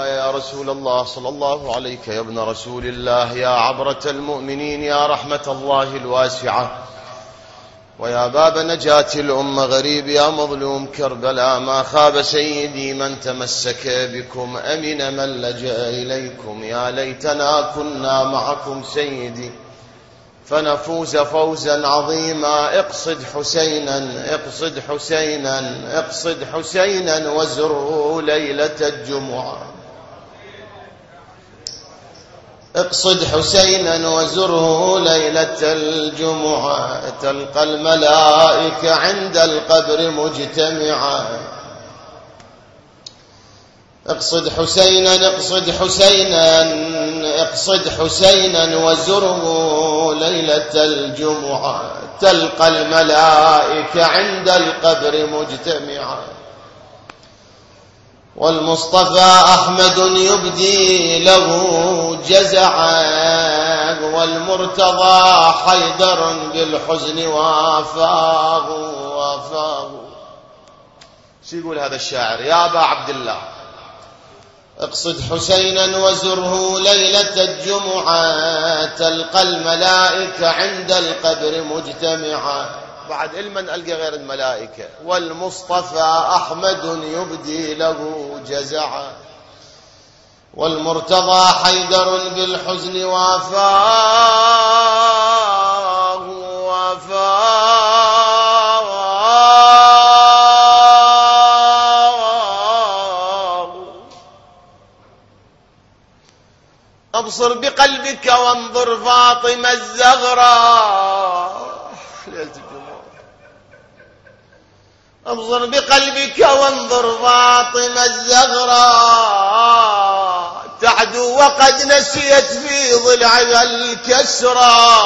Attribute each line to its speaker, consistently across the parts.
Speaker 1: يا رسول الله صلى الله عليك يا ابن رسول الله، يا عبرة المؤمنين، يا رحمة الله الواسعة، ويا باب نجاة الأمة، غريب يا مظلوم كربلاء، ما خاب سيدي من تمسك بكم، أمن من لجأ إليكم، يا ليتنا كنا معكم سيدي فنفوز فوزا عظيما. اقصد حسينا، اقصد حسينا، اقصد حسينا وزره ليلة الجمعة، اقصد حسينا وزره ليلة الجمعة، تلقى الملائكة عند القبر مجتمعة. اقصد حسينا، اقصد حسينا، اقصد حسينا وزره ليلة الجمعة، تلقى الملائكة عند القبر مجتمعة. والمصطفى أحمد يبدي له جزعا، والمرتضى حيدر بالحزن وافاه وافاه. شو يقول هذا الشاعر؟ يا أبا عبد الله اقصد حسينا وزره ليلة الجمعة، تلقى الملائكة عند القبر مجتمعة. بعد المن ألقى غير الملائكة. والمصطفى أحمد يبدي له جزعا، والمرتضى حيدر بالحزن وافاه وافاه. أبصر بقلبك وانظر فاطمة الزغراء ليلة الجمعة، أبصر بقلبك وانظر فاطمة الزغراء، تعدو وقد نسيت في ضلعها الكسرى.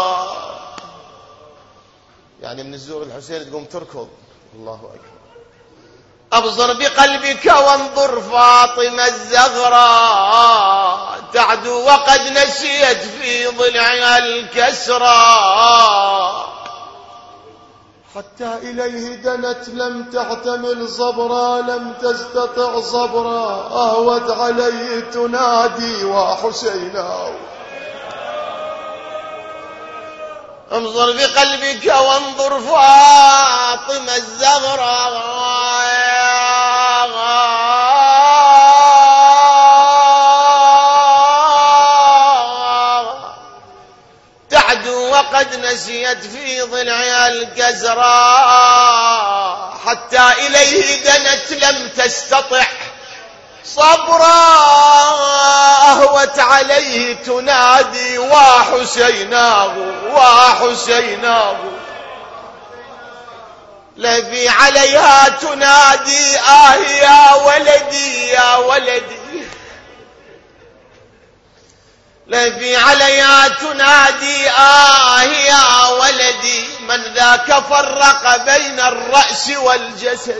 Speaker 1: يعني من الزور الحسين تقوم تركض. الله أكبر. أبصر بقلبك وانظر فاطمة الزغراء، تعدو وقد نسيت في ضلعها الكسرى، حتى إليه دنت لم تحتمل صبرا، لم تستطع صبرا، أهوت عليه تنادي وحسينا. انظر بقلبك وانظر فاطمة الزغراء، تعدو وقد نسيت في ضلعها الكسرى، حتى إليه دنت لم تستطع صبرا، أهوت عليه تنادي وحسيناه وحسيناه. لفي عليها تنادي يا ولدي يا ولدي، لفي عليها تنادي يا ولدي، من ذاك فرق بين الرأس والجسد.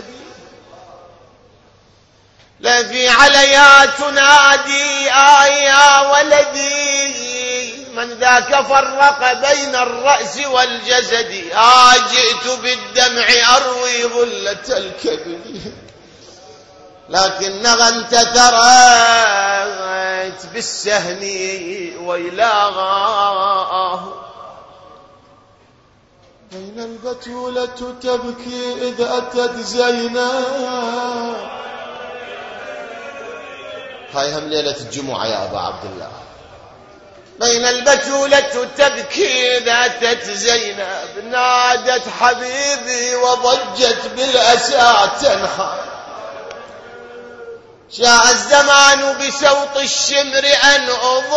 Speaker 1: لفي عليها تنادي يا ولدي، من ذاك فرق بين الرأس والجسد. جئت بالدمع أروي غلة الكبد، لكنها انتثرت بالسهم ويلاغاه. بين البتولة تبكي إذ أتت زينب. هاي هم ليلة الجمعة يا أبا عبد الله. بين البتولة تبكي إذ أتت زينب، نادت حبيبي وضجت بالأسى تنحى. شاء الزمان بسوط الشمر أن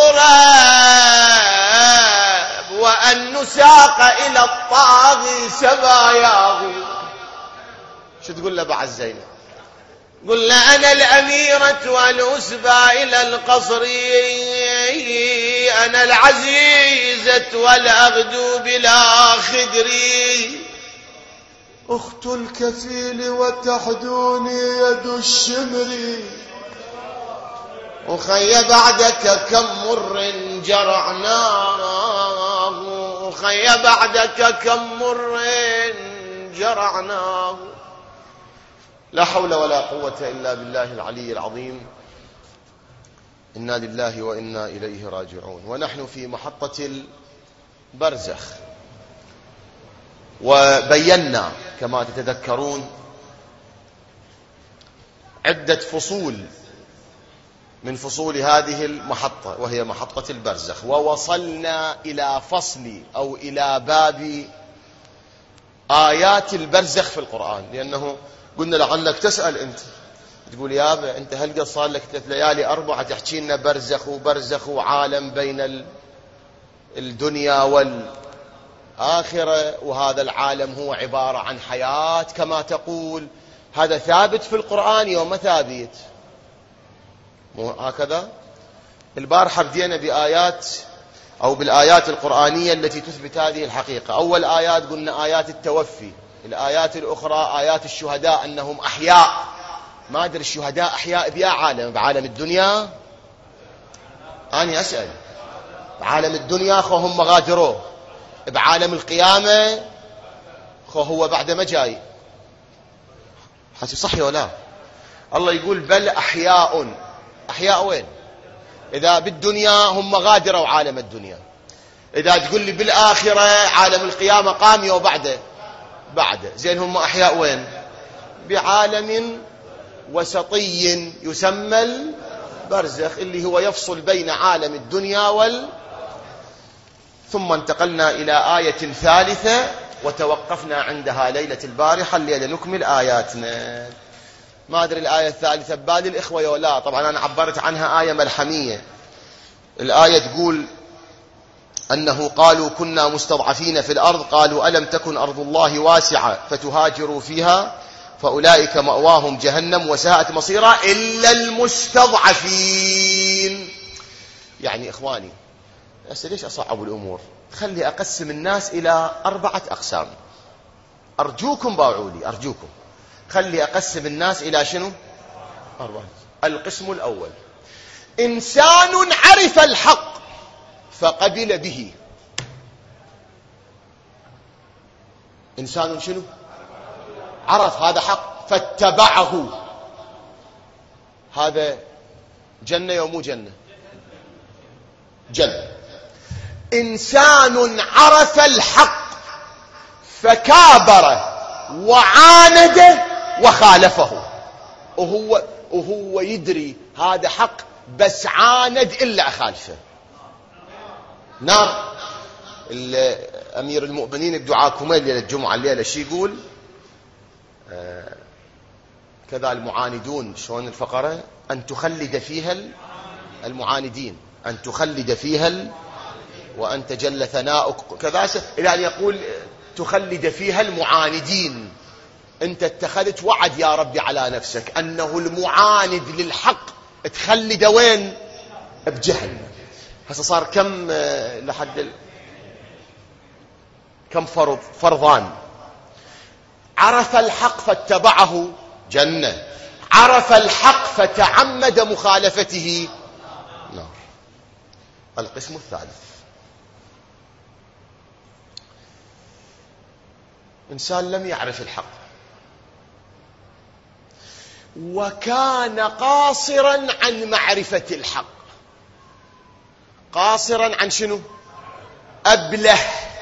Speaker 1: أضرب، وأن نساق إلى الطاغي سباياه. شو تقول له بعد زينب؟ قل له أنا الأميرة والأسبى إلى القصر، أنا العزيزة والأغدو بلا خدري، أخت الكفيل وتحدوني يد الشمر. أخي بعدك كم مر جرعناه، أخي بعدك كم مر جرعناه. لا حول ولا قوة إلا بالله العلي العظيم. إنا لله وإنا إليه راجعون. ونحن في محطة البرزخ، وبينا كما تتذكرون عدة فصول من فصول هذه المحطة، وهي محطة البرزخ، ووصلنا إلى فصل أو إلى باب آيات البرزخ في القرآن. لأنه قلنا لعلك تسأل أنت، تقول يا أبا أنت هل قد صار لك 3 ليالي 4 تحكي لنا برزخ وعالم بين الدنيا والآخرة، وهذا العالم هو عبارة عن حياة كما تقول، هذا ثابت في القرآن يوم ما ثابت؟ مو هكذا؟ البارحة بدينا بآيات أو بالآيات القرآنية التي تثبت هذه الحقيقة. أول آيات قلنا آيات التوفي، الآيات الأخرى آيات الشهداء أنهم أحياء. ما أدري الشهداء أحياء بأي عالم؟ بعالم الدنيا؟ أنا أسأل. بعالم الدنيا خو هم غادروه، بعالم القيامة خو هو بعد ما جاي. حسي صحي ولا؟ الله يقول بل أحياء. أحياء وين؟ إذا بالدنيا هم غادروا عالم الدنيا، إذا تقول لي بالآخرة عالم القيامة قام وبعده زين هم أحياء وين؟ بعالم وسطي يسمى البرزخ، اللي هو يفصل بين عالم الدنيا ثم انتقلنا إلى آية ثالثة وتوقفنا عندها ليلة البارحة. الليلة نكمل آياتنا. ما أدري الآية الثالثة ببالي الإخوة ولا؟ طبعا أنا عبرت عنها آية ملحمية. الآية تقول أنه قالوا كنا مستضعفين في الأرض قالوا ألم تكن أرض الله واسعة فتهاجروا فيها فأولئك مأواهم جهنم وساءت مصيرا إلا المستضعفين. يعني إخواني ليش أصعب الأمور؟ خلي أقسم الناس إلى 4 أقسام. أرجوكم باوعوا لي، أرجوكم خلي أقسم الناس إلى شنو؟ 4. القسم الأول إنسان عرف الحق فقبل به. إنسان شنو؟ عرف هذا حق فاتبعه. هذا جنة ومو جنة؟ جنة. إنسان عرف الحق فكابر وعاند وخالفه، وهو يدري هذا حق بس عاند إلا أخالفه، نار. أمير المؤمنين الدعاء كميل ليلة الجمعة الليلة شي يقول؟ كذا المعاندون شلون الفقرة؟ أن تخلد فيها المعاندين، أن تخلد فيها وأنت جل ثناؤك كذا، إلى أن يقول تخلد فيها المعاندين. أنت اتخذت وعد يا ربي على نفسك أنه المعاند للحق تخلد وين؟ بجهنم. هسه صار كم لحد كم فرضان؟ عرف الحق فاتبعه جنة، عرف الحق فتعمد مخالفته نار. القسم الثالث إنسان لم يعرف الحق وكان قاصرا عن معرفة الحق. قاصرا عن شنو؟ أبله،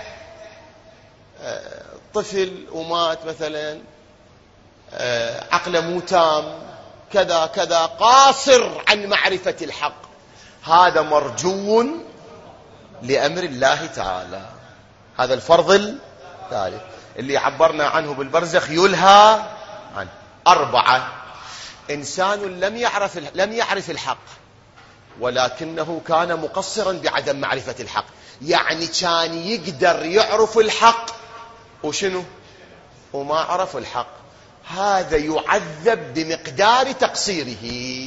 Speaker 1: طفل ومات مثلا، عقله مو تام، كذا كذا، قاصر عن معرفة الحق. هذا مرجو لأمر الله تعالى. هذا الفرض الثالث اللي عبرنا عنه بالبرزخ يلهى عنه. 4 إنسان لم يعرف الحق ولكنه كان مقصرا بعدم معرفة الحق، يعني كان يقدر يعرف الحق وشنو وما عرف الحق. هذا يعذب بمقدار تقصيره.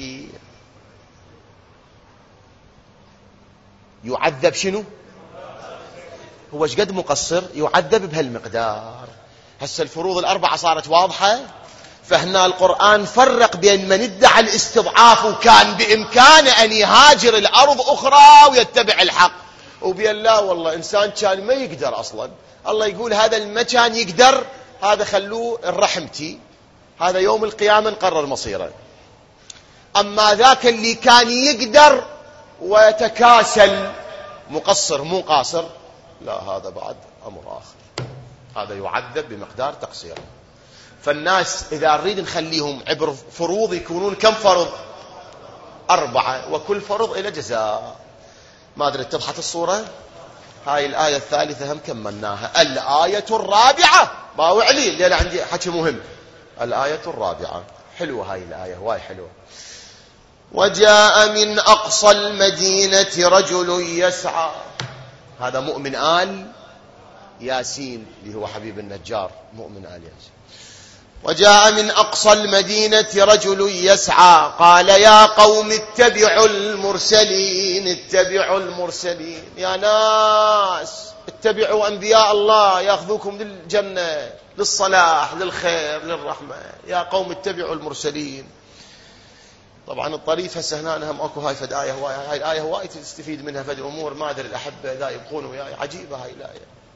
Speaker 1: يعذب شنو؟ هو ايش قد مقصر يعذب بهالمقدار. هسه الفروض ال4 صارت واضحة. فهنا القرآن فرق بين من ادعى الاستضعاف وكان بإمكانه أن يهاجر الأرض أخرى ويتبع الحق، وبين لا والله إنسان كان ما يقدر أصلا. الله يقول هذا المكان يقدر، هذا خلوه الرحمتي، هذا يوم القيامة نقرر مصيره. أما ذاك اللي كان يقدر ويتكاسل، مقصر مو قاصر، لا هذا بعد أمر آخر، هذا يعذب بمقدار تقصيره. فالناس إذا نريد نخليهم عبر فروض يكونون كم فرض؟ 4، وكل فرض إلى جزاء. ما أدري اتضحت الصورة؟ هاي الآية الثالثة هم كملناها. الآية الرابعة باوع لي الليلة عندي حكي مهم. الآية الرابعة حلوة، هاي الآية واي حلوة. وجاء من أقصى المدينة رجل يسعى، هذا مؤمن آل ياسين اللي هو حبيب النجار، مؤمن آل ياسين. وجاء من أقصى المدينة رجل يسعى قال يا قوم اتبعوا المرسلين، اتبعوا المرسلين، يا ناس اتبعوا أنبياء الله يأخذوكم للجنة، للصلاح، للخير، للرحمة، يا قوم اتبعوا المرسلين. طبعا الطريف هسه هنا هم اكو هاي فد آية هواي، هاي الآية هواي تستفيد منها فد أمور، ما أدري الأحبة إذا يبقون وياي، عجيبة هاي الآية.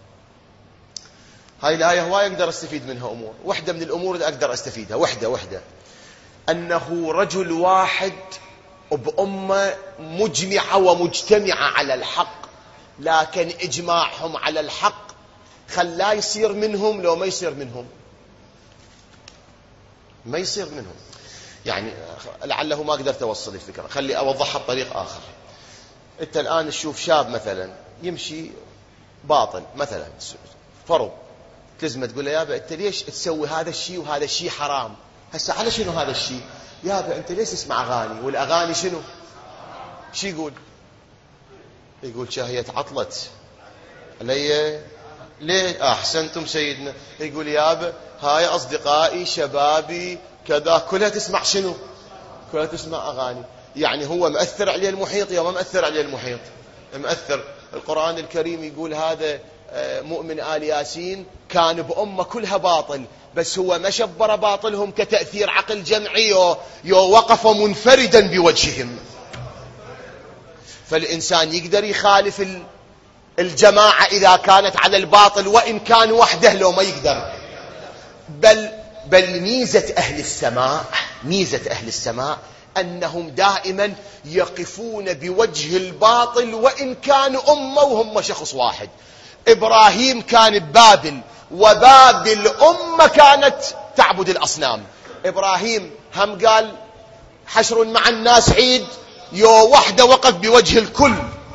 Speaker 1: هاي الآية هواي أقدر أستفيد منها أمور. واحدة من الأمور اللي أقدر أستفيدها واحدة أنه رجل واحد بأمة مجمعة ومجتمعة على الحق، لكن إجماعهم على الحق خلا يصير منهم لو ما يصير منهم، ما يصير منهم. يعني لعله ما قدرت أوصل الفكرة، خلي أوضحها بطريق آخر. أنت الآن تشوف شاب مثلا يمشي باطل مثلا فرض، تلزمه تقول له يابا أنت ليش تسوي هذا الشيء وهذا الشيء حرام؟ هسه على شنو هذا الشيء؟ يابا أنت ليش تسمع أغاني والأغاني شنو؟ شي يقول شاهية عطلت علي ليه؟ أحسنتم سيدنا. يقول يابا هاي أصدقائي شبابي كذا كلها تسمع شنو؟ كلها تسمع أغاني. يعني هو مأثر عليه المحيط يا ما مأثر عليه المحيط؟ مأثر. القرآن الكريم يقول هذا مؤمن آل ياسين كان بأمة كلها باطل، بس هو ما شبر باطلهم كتأثير عقل جمعي، وقف منفردا بوجههم. فالإنسان يقدر يخالف الجماعة إذا كانت على الباطل وإن كان وحده لو ما يقدر. بل ميزة أهل السماء أنهم دائما يقفون بوجه الباطل وإن كانوا أمة وهم شخص واحد. إبراهيم كان ببابل، وبابل أمة كانت تعبد الأصنام. إبراهيم هم قال حشر مع الناس عيد، يو وحده وقف بوجه الكل.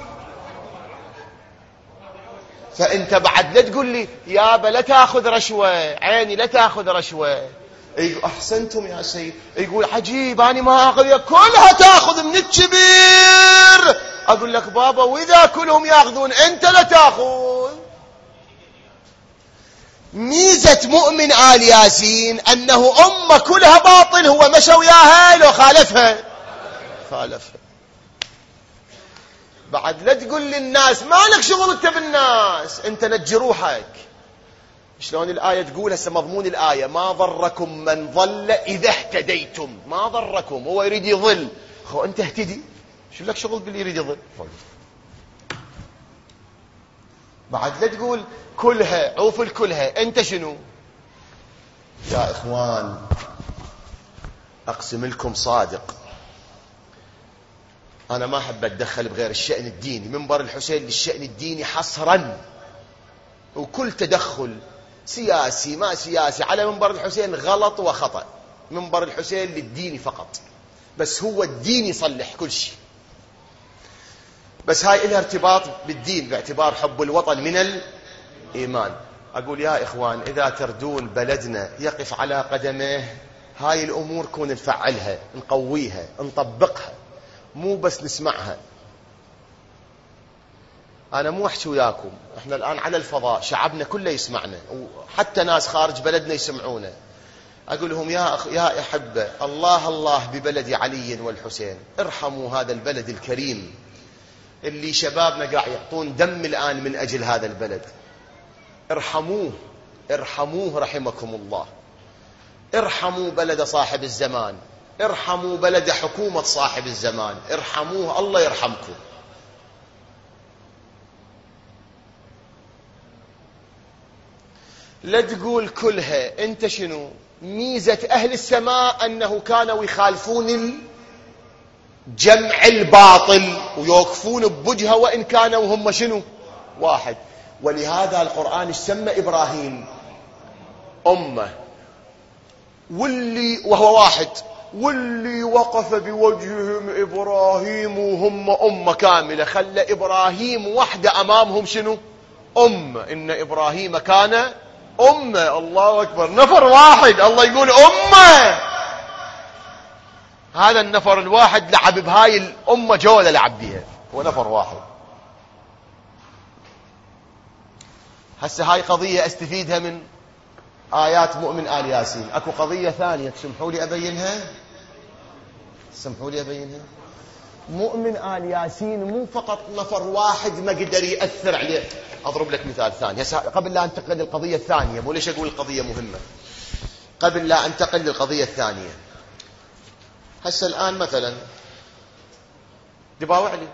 Speaker 1: فأنت بعد لا تقول لي يابا لا تأخذ رشوة، عيني لا تأخذ رشوة. أحسنتم يا سيد. يقول عجيب أنا ما أخذ، كلها تأخذ من الكبير. أقول لك بابا وإذا كلهم يأخذون أنت لا تأخذ. ميزة مؤمن آل ياسين أنه أمة كلها باطل، هو مشى وياها لو خالفها. بعد لا تقول للناس ما لك شغل انت بالناس، انت نجي روحك. شلون الآية تقول هسه مضمون الآية ما ضركم من ضل إذا اهتديتم، ما ضركم. هو يريد يضل، انت اهتدي، شو لك شغل باللي يريد يضل. بعد لا تقول كلها عوف الكلها، انت شنو؟ يا اخوان اقسم لكم صادق، أنا ما أحب أتدخل بغير الشأن الديني. منبر الحسين للشأن الديني حصرا، وكل تدخل سياسي ما سياسي على منبر الحسين غلط وخطأ. منبر الحسين للدين فقط، بس هو الدين يصلح كل شيء. بس هاي إلها ارتباط بالدين باعتبار حب الوطن من الإيمان. أقول يا إخوان إذا تردون بلدنا يقف على قدميه، هاي الأمور كون نفعلها، نقويها، نطبقها، مو بس نسمعها. أنا مو أحكي وياكم، إحنا الآن على الفضاء شعبنا كله يسمعنا، وحتى ناس خارج بلدنا يسمعونا. أقول لهم يا أحبة الله ببلد علي والحسين، ارحموا هذا البلد الكريم اللي شبابنا قاعد يعطون دم الآن من أجل هذا البلد. ارحموه رحمكم الله. ارحموا بلد صاحب الزمان، ارحموا بلد حكومة صاحب الزمان، ارحموه الله يرحمكم. لا تقول كلها، انت شنو؟ ميزة أهل السماء أنه كانوا يخالفون جمع الباطل ويوقفون بوجهه وإن كانوا هم شنو واحد. ولهذا القرآن سمى إبراهيم أمة، واللي وهو واحد، واللي وقف بوجههم إبراهيم وهم أمة كاملة، خلى إبراهيم وحده أمامهم شنو أمة. إن إبراهيم كان أمة. الله أكبر، نفر واحد الله يقول أمة. هذا النفر الواحد لعب بهاي الأمة جولة لعب بيها، هو نفر واحد. هسه هاي قضية استفيدها من آيات مؤمن آل ياسين. أكو قضية ثانية تسمحوا لي أبينها؟ سمحوا لي أبينها. مؤمن آل ياسين مو فقط نفر واحد ما قدر يأثر عليه. أضرب لك مثال ثاني هسه قبل لا أنتقل للقضية الثانية. مو ليش أقول القضية مهمة قبل لا أنتقل للقضية الثانية. هسه الآن مثلا دباوع لي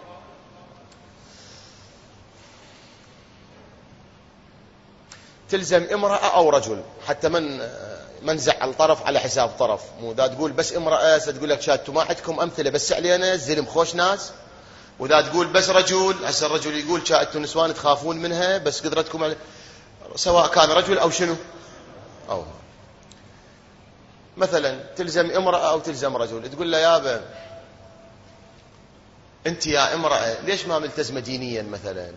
Speaker 1: تلزم امرأة أو رجل، حتى من زعل طرف على حساب طرف. مو دا تقول بس امرأة ستقول لك شاتوا ما عندكم أمثلة بس علينا الزلم خوش ناس. ودا تقول بس رجل، هسه الرجل يقول شاتوا نسوان تخافون منها بس قدرتكم على، سواء كان رجل أو شنو أو مثلا تلزم امرأة أو تلزم رجل. تقول له يابا أنت يا امرأة ليش ما ملتزمة دينيا مثلا؟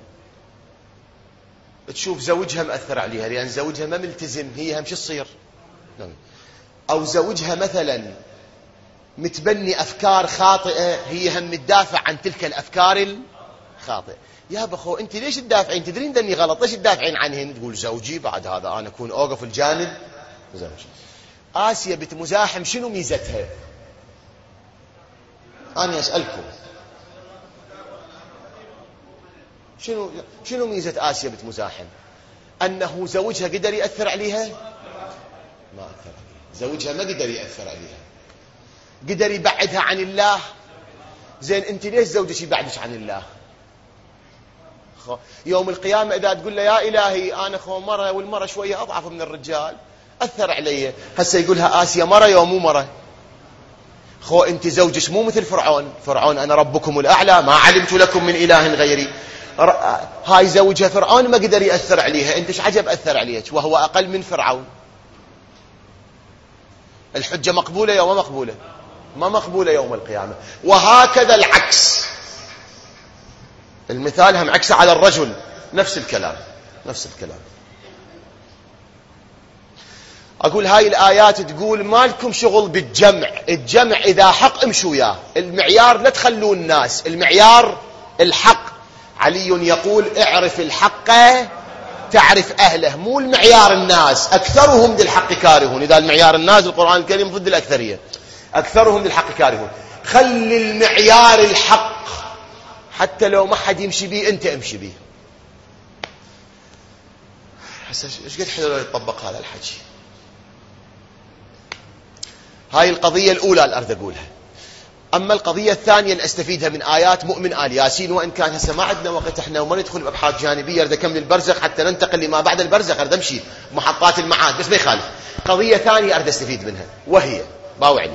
Speaker 1: تشوف زوجها مأثر عليها لأن زوجها ما ملتزم، هي هم شو تصير؟ أو زوجها مثلا متبني أفكار خاطئة، هي هم تدافع عن تلك الأفكار الخاطئة. يا بخو أنت ليش تدافعين؟ تدرين دني غلط، ليش تدافعين عنهن؟ تقول زوجي بعد هذا أنا أكون أوقف الجانب زوجي. آسيا بنت مزاحم شنو ميزتها؟ أنا أسألكم شنو ميزة آسيا بنت مزاحم؟ أنه زوجها قدر يأثر عليها؟ ما أثر عليها. زوجها ما قدر يأثر عليها، قدر يبعدها عن الله. زين أنت ليش زوجك يبعدش عن الله؟ يوم القيامة إذا تقول له يا إلهي أنا مرة، والمرة شوية أضعف من الرجال أثر علي، هسه يقولها آسيا مرة يوم مو مرة. أنت زوجك مو مثل فرعون أنا ربكم الأعلى ما علمت لكم من إله غيري. هاي زوجها فرعون ما قدر يأثر عليها، أنت ايش عجب أثر عليك وهو أقل من فرعون؟ الحجة مقبولة يوم مقبولة؟ ما مقبولة يوم القيامة. وهكذا العكس، المثال هم عكس على الرجل، نفس الكلام. أقول هاي الآيات تقول ما لكم شغل بالجمع، الجمع إذا حق امشوا وياه، المعيار لا تخلون الناس، المعيار الحق. علي يقول اعرف الحق تعرف أهله، مو المعيار الناس. أكثرهم للحق كارهون. إذا المعيار الناس القرآن الكريم ضد الأكثرية، أكثرهم للحق كارهون. خلي المعيار الحق، حتى لو ما حد يمشي به أنت امشي به. ايش قد حلو يطبق هذا الحكي. هاي القضية الأولى اللي أريد أقولها. أما القضية الثانية اللي أستفيدها من آيات مؤمن آل ياسين، وإن كان هسه ما عندنا وقت إحنا وما ندخل بأبحاث جانبية، أريد أكمل البرزخ حتى ننتقل لما بعد البرزخ، أريد أمشي محطات المعاد بس ما يخالف. قضية ثانية أريد أستفيد منها، وهي باوعني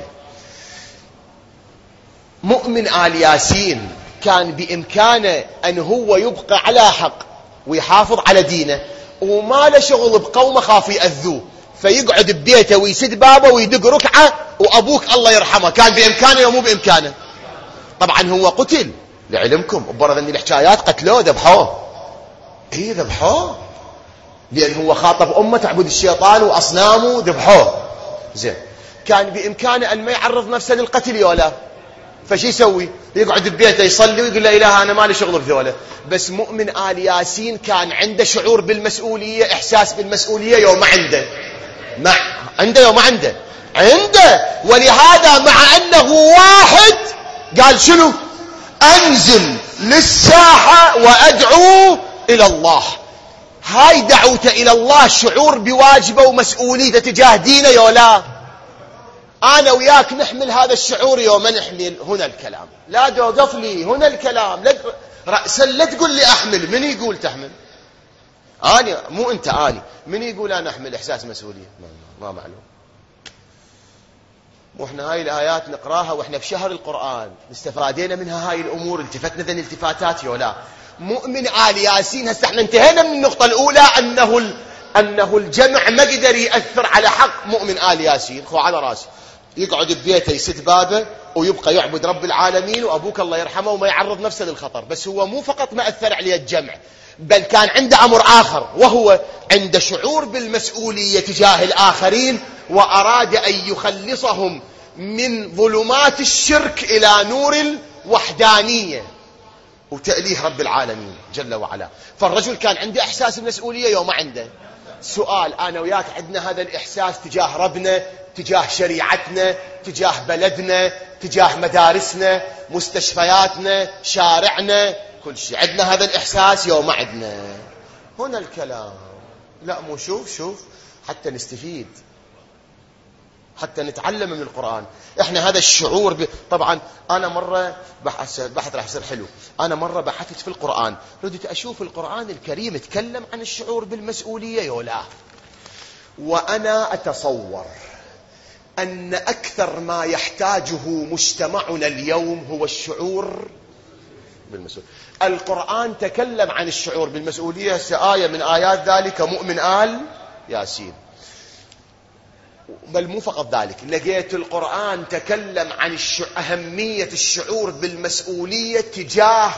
Speaker 1: مؤمن آل ياسين كان بإمكانه أن هو يبقى على حق ويحافظ على دينه وما له شغل بقومه خاف يأذوه، فيقعد ببيته ويسد بابه ويدق ركعة وأبوك الله يرحمه. كان بإمكانه ومو بإمكانه؟ طبعا هو قتل لعلمكم، وبرد أن الحكايات قتلوه ذبحوه. ذبحوه لأن هو خاطب أمة تعبد الشيطان وأصنامه، ذبحوه. زين كان بإمكانه أن ما يعرض نفسه للقتل ولا، فشي يسوي؟ يقعد ببيته يصلي ويقول لا إله أنا مالي شغل بذوله. بس مؤمن آل ياسين كان عنده شعور بالمسؤولية، إحساس بالمسؤولية يوم عنده يوم عنده. ولهذا مع أنه واحد قال شنو؟ أنزل للساحة وأدعو إلى الله. هاي دعوته إلى الله شعور بواجبه ومسؤوليته تجاه دينه يولا. أنا وياك نحمل هذا الشعور يوم نحمل هنا الكلام. لا توقف لي هنا الكلام، رأسا لا تقول لي أحمل. من يقول تحمل؟ أنا مو أنت، أنا من يقول أنا أحمل إحساس مسؤولية؟ ما معلوم. واحنا هاي الآيات نقراها واحنا في شهر القرآن، استفادينا منها هاي الأمور، التفتنا ذن التفاتات ولا مؤمن آل ياسين. هسه احنا انتهينا من النقطة الأولى أنه الجمع ما قدر يأثر على حق مؤمن آل ياسين. خو على راسي يقعد ببيته يسد بابه ويبقى يعبد رب العالمين وأبوك الله يرحمه وما يعرض نفسه للخطر. بس هو مو فقط ما أثر عليه الجمع، بل كان عنده أمر آخر، وهو عنده شعور بالمسؤولية تجاه الآخرين، وأراد أن يخلصهم من ظلمات الشرك إلى نور الوحدانية وتأليه رب العالمين جل وعلا. فالرجل كان عنده إحساس بالمسؤولية يوم عنده. سؤال، أنا وياك عندنا هذا الإحساس تجاه ربنا، تجاه شريعتنا، تجاه بلدنا، تجاه مدارسنا، مستشفياتنا، شارعنا، كل شيء عندنا هذا الإحساس يوم عندنا. هنا الكلام لا مو شوف حتى نستفيد، حتى نتعلم من القرآن. احنا هذا الشعور طبعا انا مرة بحث راح يصير حلو. انا مرة بحثت في القرآن، ردت اشوف القرآن الكريم تكلم عن الشعور بالمسؤولية يولا، وانا اتصور ان اكثر ما يحتاجه مجتمعنا اليوم هو الشعور بالمسؤولية. القرآن تكلم عن الشعور بالمسؤولية، آية من آيات ذلك مؤمن آل ياسين. بل مو فقط ذلك، لقيت القرآن تكلم عن أهمية الشعور بالمسؤولية تجاه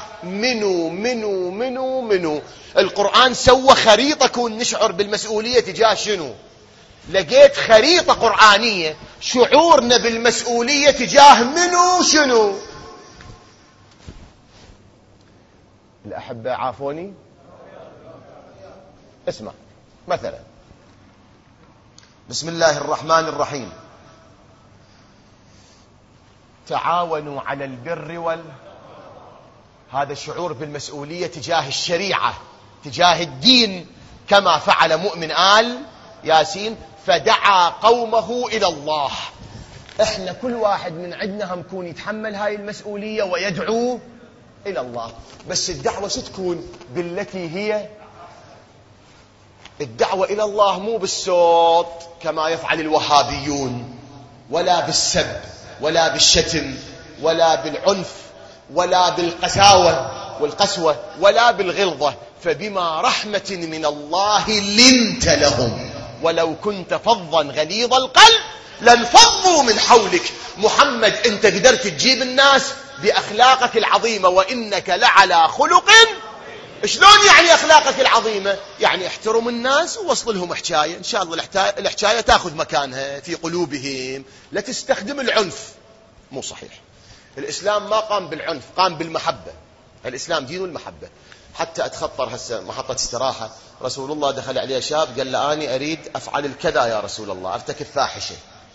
Speaker 1: منو. القرآن سوى خريطة كون نشعر بالمسؤولية تجاه شنو. لقيت خريطة قرآنية شعورنا بالمسؤولية تجاه شنو. الأحبة عافوني، اسمع مثلا بسم الله الرحمن الرحيم: تعاونوا على البر هذا الشعور بالمسؤولية تجاه الشريعة، تجاه الدين، كما فعل مؤمن آل ياسين فدعا قومه إلى الله. احنا كل واحد من عندنا هم كون يتحمل هاي المسؤولية ويدعو إلى الله. بس الدعوة ستكون بالتي هي الدعوة إلى الله، مو بالصوت كما يفعل الوهابيون، ولا بالسب، ولا بالشتم، ولا بالعنف، ولا بالقساوة والقسوة، ولا بالغلظة. فبما رحمة من الله لنت لهم ولو كنت فظا غليظ القلب لانفضوا من حولك. محمد انت قدرت تجيب الناس بأخلاقك العظيمة وإنك لعلى خلق. شلون يعني أخلاقك العظيمة؟ يعني احترم الناس ووصل لهم حكاية، إن شاء الله الحكاية تأخذ مكانها في قلوبهم. لا تستخدم العنف، مو صحيح. الإسلام ما قام بالعنف، قام بالمحبة. الإسلام دين المحبة. حتى أتخطر هسه محطة استراحة، رسول الله دخل عليه شاب قال له أنا أريد أفعل الكذا يا رسول الله، أرتكب فاحشة.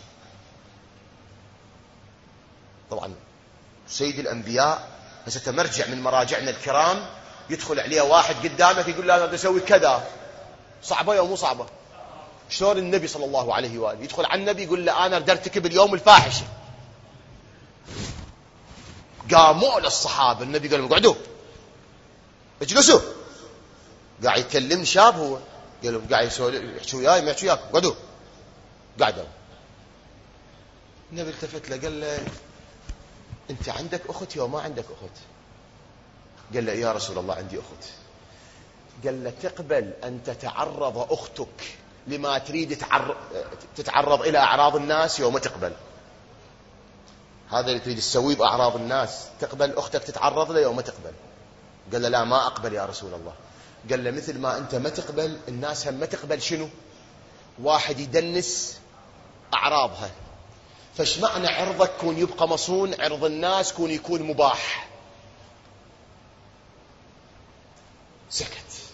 Speaker 1: طبعا سيد الأنبياء هسه مرجع من مراجعنا الكرام، يدخل عليه واحد قدامك يقول له أنا أسوي كذا، صعبة أو مو صعبة؟ شلون النبي صلى الله عليه وآله يدخل على النبي يقول له أنا ارتكب اليوم الفاحشة؟ قاموا للصحابة، النبي قال لهم اقعدوا اجلسوا. قاعد يتكلم شاب، هو قال لهم قاعد يحكي وياي ما يحكي وياكم، اقعدوا. قعدوا. النبي التفت له قال له انت عندك اخت او ما عندك اخت؟ قال له يا رسول الله عندي اخت. قال له تقبل ان تتعرض اختك لما تريد تتعرض الى اعراض الناس يوم تقبل؟ هذا اللي تريد تسويه باعراض الناس، تقبل اختك تتعرض له يوم تقبل؟ قال له لا ما اقبل يا رسول الله. قال له مثل ما انت ما تقبل الناس هم ما تقبل شنو؟ واحد يدنس اعراضها. فايش معنى عرضك كون يبقى مصون، عرض الناس كون يكون مباح؟ سكت.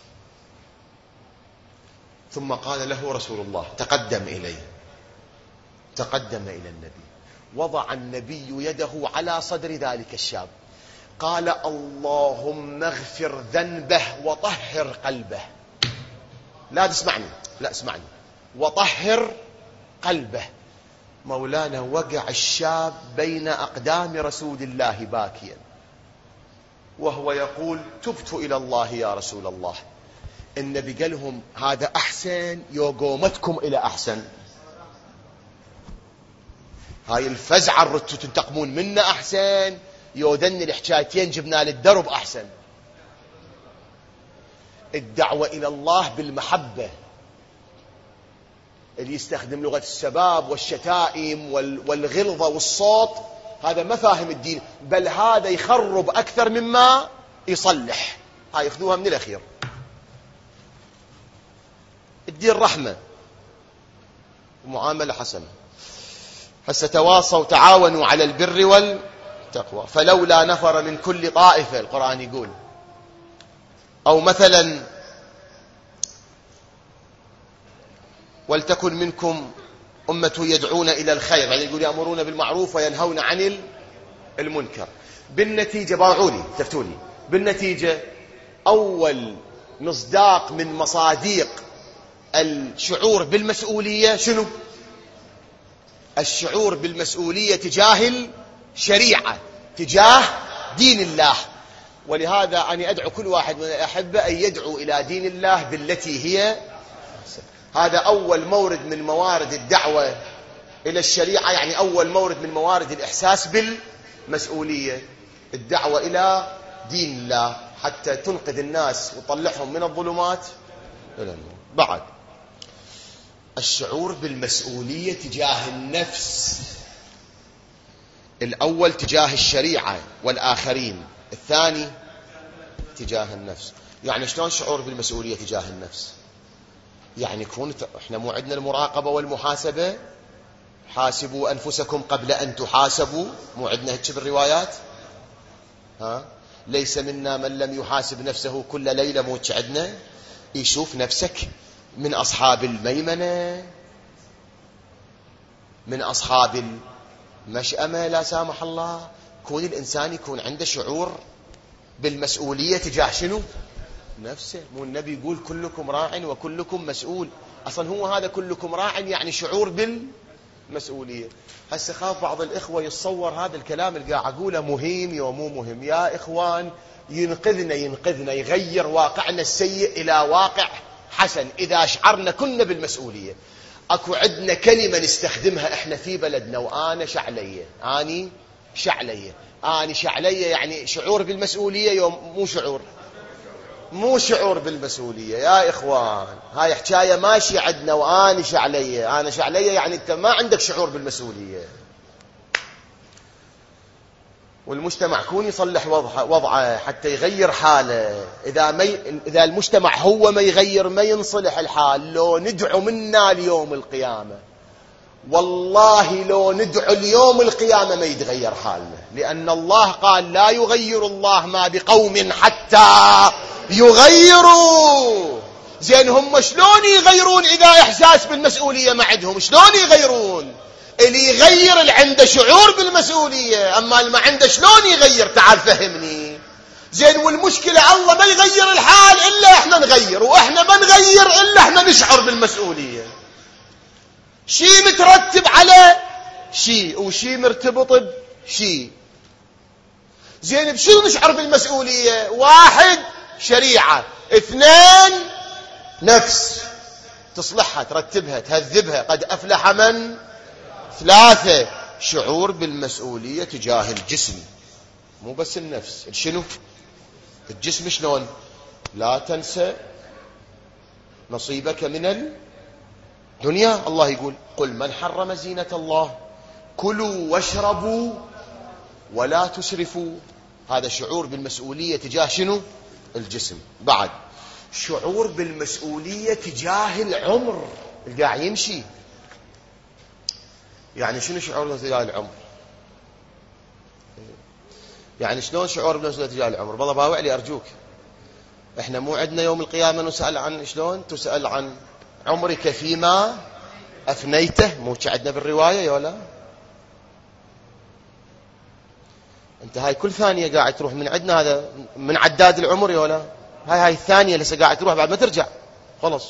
Speaker 1: ثم قال له رسول الله تقدم إليه، تقدم إلى النبي، وضع النبي يده على صدر ذلك الشاب، قال اللهم اغفر ذنبه وطهر قلبه. لا تسمعني، لا اسمعني، وطهر قلبه. مولانا وقع الشاب بين أقدام رسول الله باكيا وهو يقول تبت إلى الله يا رسول الله. النبي قال لهم هذا أحسن يوقومتكم إلى أحسن. هاي الفزعة الرتو تنتقمون منا أحسن، يودن الحكايتين جبنا للدرب أحسن. الدعوة إلى الله بالمحبة، اللي يستخدم لغة السباب والشتائم والغلظة والصوت، هذا ما فاهم الدين، بل هذا يخرب أكثر مما يصلح. هاي ياخذوها من الأخير. الدين رحمة ومعاملة حسنة. هسه تواصوا تعاونوا على البر والتقوى، فلولا نفر من كل طائفة، القرآن يقول. أو مثلا ولتكن منكم أمة يدعون إلى الخير، يعني يقول يأمرون بالمعروف وينهون عن المنكر. بالنتيجة باوعوني تفتوني، بالنتيجة أول مصداق من مصاديق الشعور بالمسؤولية شنو؟ الشعور بالمسؤولية تجاه الشريعة، تجاه دين الله. ولهذا أنا أدعو كل واحد من الأحبة أن يدعو إلى دين الله بالتي هي. هذا أول مورد من موارد الدعوة إلى الشريعة، يعني أول مورد من موارد الإحساس بالمسؤولية، الدعوة إلى دين الله حتى تنقذ الناس وتطلعهم من الظلمات إلى النور. بعد الشعور بالمسؤولية تجاه النفس، الأول تجاه الشريعة والآخرين، الثاني تجاه النفس. يعني شلون شعور بالمسؤولية تجاه النفس؟ يعني احنا مو عندنا المراقبة والمحاسبة، حاسبوا أنفسكم قبل أن تحاسبوا، مو عندنا هيك بالروايات؟ ليس منا من لم يحاسب نفسه كل ليلة، مو عندنا؟ يشوف نفسك من أصحاب الميمنة، من أصحاب المشأمة لا سامح الله. كون الإنسان يكون عنده شعور بالمسؤولية تجاه شنو؟ نفسه. مو النبي يقول كلكم راع وكلكم مسؤول؟ أصلا هو هذا كلكم راع يعني شعور بالمسؤولية. هسه خاف بعض الإخوة يتصور هذا الكلام اللي قاعد أقوله مهم يا مو مهم. يا إخوان، ينقذنا يغير واقعنا السيء إلى واقع حسن إذا شعرنا كنا بالمسؤولية. أكو عندنا كلمة نستخدمها إحنا في بلدنا، وأنا شعلية، أني شعلية، يعني شعور بالمسؤولية يوم مو شعور بالمسؤولية. يا إخوان، هاي حكاية ماشي عندنا، وأنا شعلية يعني أنت ما عندك شعور بالمسؤولية. والمجتمع كون يصلح وضعه حتى يغير حاله. إذا المجتمع هو ما يغير ما ينصلح الحال. لو ندعو منا اليوم القيامة، والله لو ندعو اليوم القيامة ما يتغير حالنا، لأن الله قال لا يغير الله ما بقوم حتى يغيروا. زين هم شلون يغيرون إذا إحساس بالمسؤولية ما عندهم؟ شلون يغيرون؟ اللي يغير اللي عنده شعور بالمسؤولية، أما اللي ما عنده شلون يغير؟ تعال فهمني. زين، والمشكلة الله ما يغير الحال إلا إحنا نغير، وإحنا ما نغير إلا إحنا نشعر بالمسؤولية. شيء مترتب على شيء وشيء مرتبط بشيء. زين، بشو نشعر بالمسؤولية؟ واحد شريعة، اثنين نفس تصلحها ترتبها تهذبها، قد أفلح من. ثلاثة شعور بالمسؤولية تجاه الجسم، مو بس النفس. شنو الجسم؟ شلون؟ لا تنسى نصيبك من الدنيا. الله يقول قل من حرم زينة الله كلوا واشربوا ولا تسرفوا. هذا شعور بالمسؤولية تجاه شنو؟ الجسم. بعد شعور بالمسؤولية تجاه العمر اللي قاعد يمشي. يعني شنو شعور تجاه العمر؟ يعني شلون شعور بالمسؤولية تجاه العمر؟ والله باوع لي أرجوك. احنا مو عندنا يوم القيامة نسأل عن شلون؟ تسأل عن عمرك فيما أفنيته، مو عندنا بالرواية يولا؟ انت هاي كل ثانية قاعد تروح من عندنا، هذا من عداد العمر يولا. هاي الثانية لسه قاعد تروح بعد ما ترجع خلص.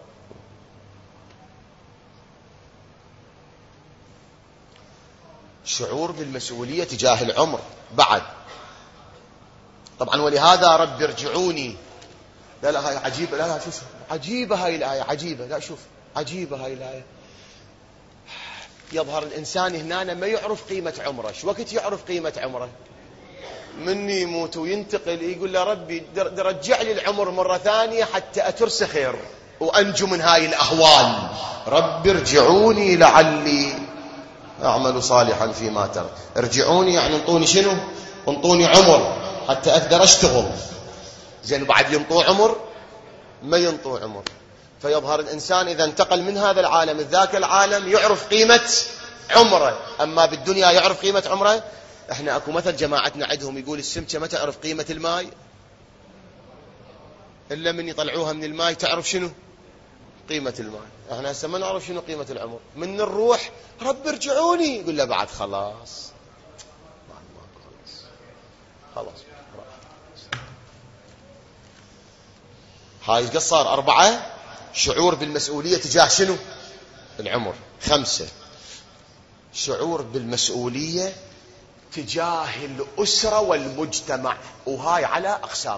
Speaker 1: شعور بالمسؤولية تجاه العمر. بعد طبعا ولهذا رب ارجعوني. لا هاي عجيبة. لا شوف عجيبة هاي الآية، عجيبة. لا شوف عجيبة هاي الآية. يظهر الإنسان هنا ما يعرف قيمة عمره. شو وقت يعرف قيمة عمره؟ من يموت وينتقل يقول له ربي رجع لي العمر مرة ثانية حتى أترس خير وأنجو من هاي الأهوال. ربي ارجعوني لعلي أعمل صالحا فيما ترك. ارجعوني يعني انطوني شنو؟ انطوني عمر حتى أقدر أشتغل. زين بعد ينطوه عمر؟ ما ينطوه عمر. فيظهر الإنسان إذا انتقل من هذا العالم ذاك العالم يعرف قيمة عمره. أما بالدنيا يعرف قيمة عمره. احنا اكو مثل جماعتنا عندهم يقول السمكة ما تعرف قيمة الماء إلا من يطلعوها من الماء تعرف شنو قيمة الماء. احنا هسه ما نعرف شنو قيمة العمر. من الروح رب ارجعوني يقول له بعد خلاص خلاص. هاي قصار 4. شعور بالمسؤولية تجاه شنو العمر. 5. شعور بالمسؤولية تجاه الأسرة والمجتمع. وهاي على أقسام.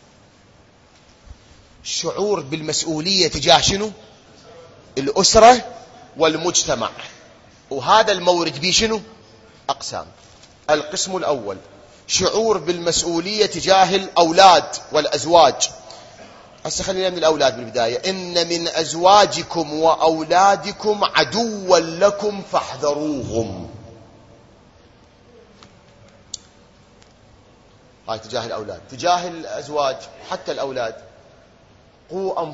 Speaker 1: شعور بالمسؤولية تجاه شنو الأسرة والمجتمع. وهذا المورد بيه شنو أقسام. القسم الأول شعور بالمسؤولية تجاه الأولاد والأزواج. هسه خلينا من الأولاد بالبداية. إن من أزواجكم وأولادكم عدوا لكم فاحذروهم. هاي تجاه الأولاد. تجاه الأزواج حتى الأولاد قوا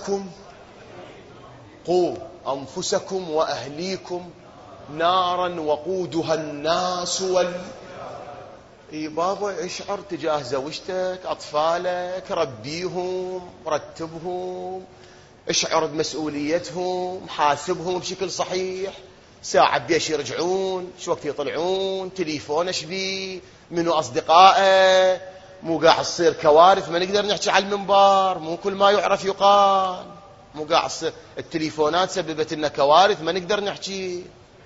Speaker 1: أنفسكم وأهليكم نارا وقودها الناس اي بابا اشعر تجاه زوجتك أطفالك ربيهم رتبهم اشعر بمسؤوليتهم حاسبهم بشكل صحيح. ساعة بيش يرجعون شو وقت يطلعون تليفون اشبي منو أصدقائه. مو قاعد تصير كوارث ما نقدر نحكي على المنبر. مو كل ما يعرف يقال. مو قاعد تصير التليفونات سببت لنا كوارث ما نقدر نحكي.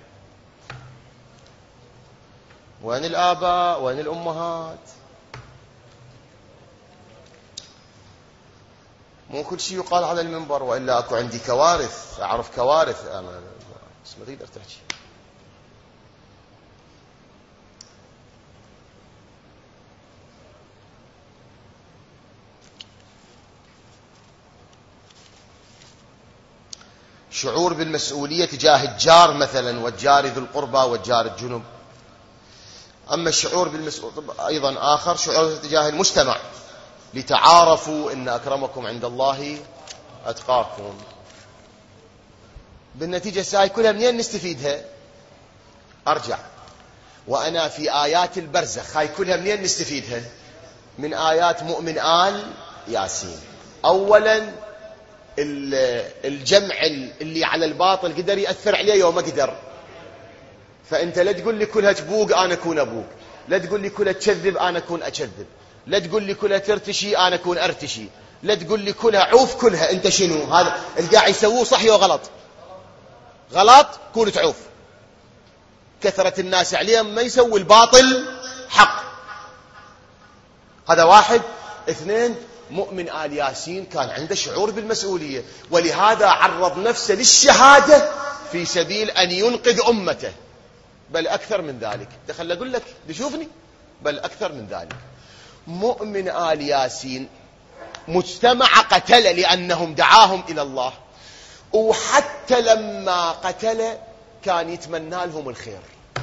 Speaker 1: وين الآباء وين الأمهات؟ مو كل شيء يقال على المنبر. وإلا أكو عندي كوارث أعرف كوارث أنا بس ما تقدر تحكي. شعور بالمسؤولية تجاه الجار مثلا والجار ذو القربى والجار الجنب. أما الشعور بالمسؤولية أيضا آخر شعور تجاه المجتمع. لتعارفوا إن أكرمكم عند الله أتقاكم. بالنتيجة ساي كلها منين نستفيدها؟ أرجع وأنا في آيات البرزخ. هاي كلها منين نستفيدها؟ من آيات مؤمن آل ياسين. أولا الجمع اللي على الباطل قدر يأثر عليه يوم ما قدر. فأنت لا تقول لي كلها تبوق أنا أكون أبوق. لا تقول لي كلها تكذب أنا أكون أكذب. لا تقول لي كلها ترتشي أنا أكون أرتشي. لا تقول لي كلها عوف كلها. أنت شنو هذا القاعد يسووه صحي وغلط؟ غلط كون تعوف. كثرة الناس عليهم ما يسوي الباطل حق. هذا 1. 2 مؤمن آل ياسين كان عنده شعور بالمسؤولية ولهذا عرض نفسه للشهادة في سبيل أن ينقذ أمته. بل أكثر من ذلك. دخل أقول لك تشوفني بل أكثر من ذلك. مؤمن آل ياسين مجتمع قتل لأنهم دعاهم إلى الله. وحتى لما قتل كان يتمنى لهم الخير.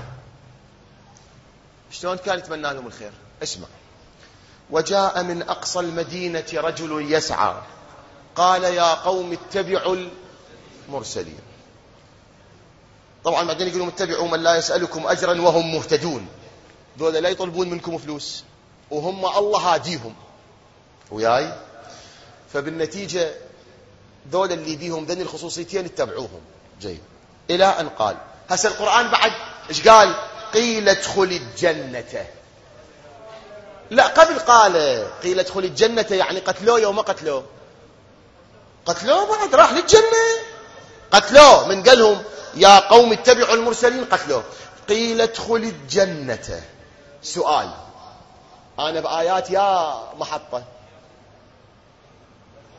Speaker 1: شلون كان يتمنى لهم الخير؟ اسمع. وجاء من أقصى المدينة رجل يسعى قال يا قوم اتبعوا المرسلين. طبعا بعدين يقولون اتبعوا من لا يسألكم أجرا وهم مهتدون. دول لا يطلبون منكم فلوس وهم الله هاديهم وياي. فبالنتيجة دول اللي بيهم ذني الخصوصيتين اتبعوهم. جيد. إلى أن قال هسه القرآن بعد إيش قال؟ قيل ادخل الجنة. لا قبل قال قيل ادخل الجنة يعني قتلوه يوم ما قتلوه. قتلوه بعد راح للجنة. قتلوه من قالهم يا قوم اتبعوا المرسلين قتلوه. قيل ادخل الجنة. سؤال أنا بآيات يا محطة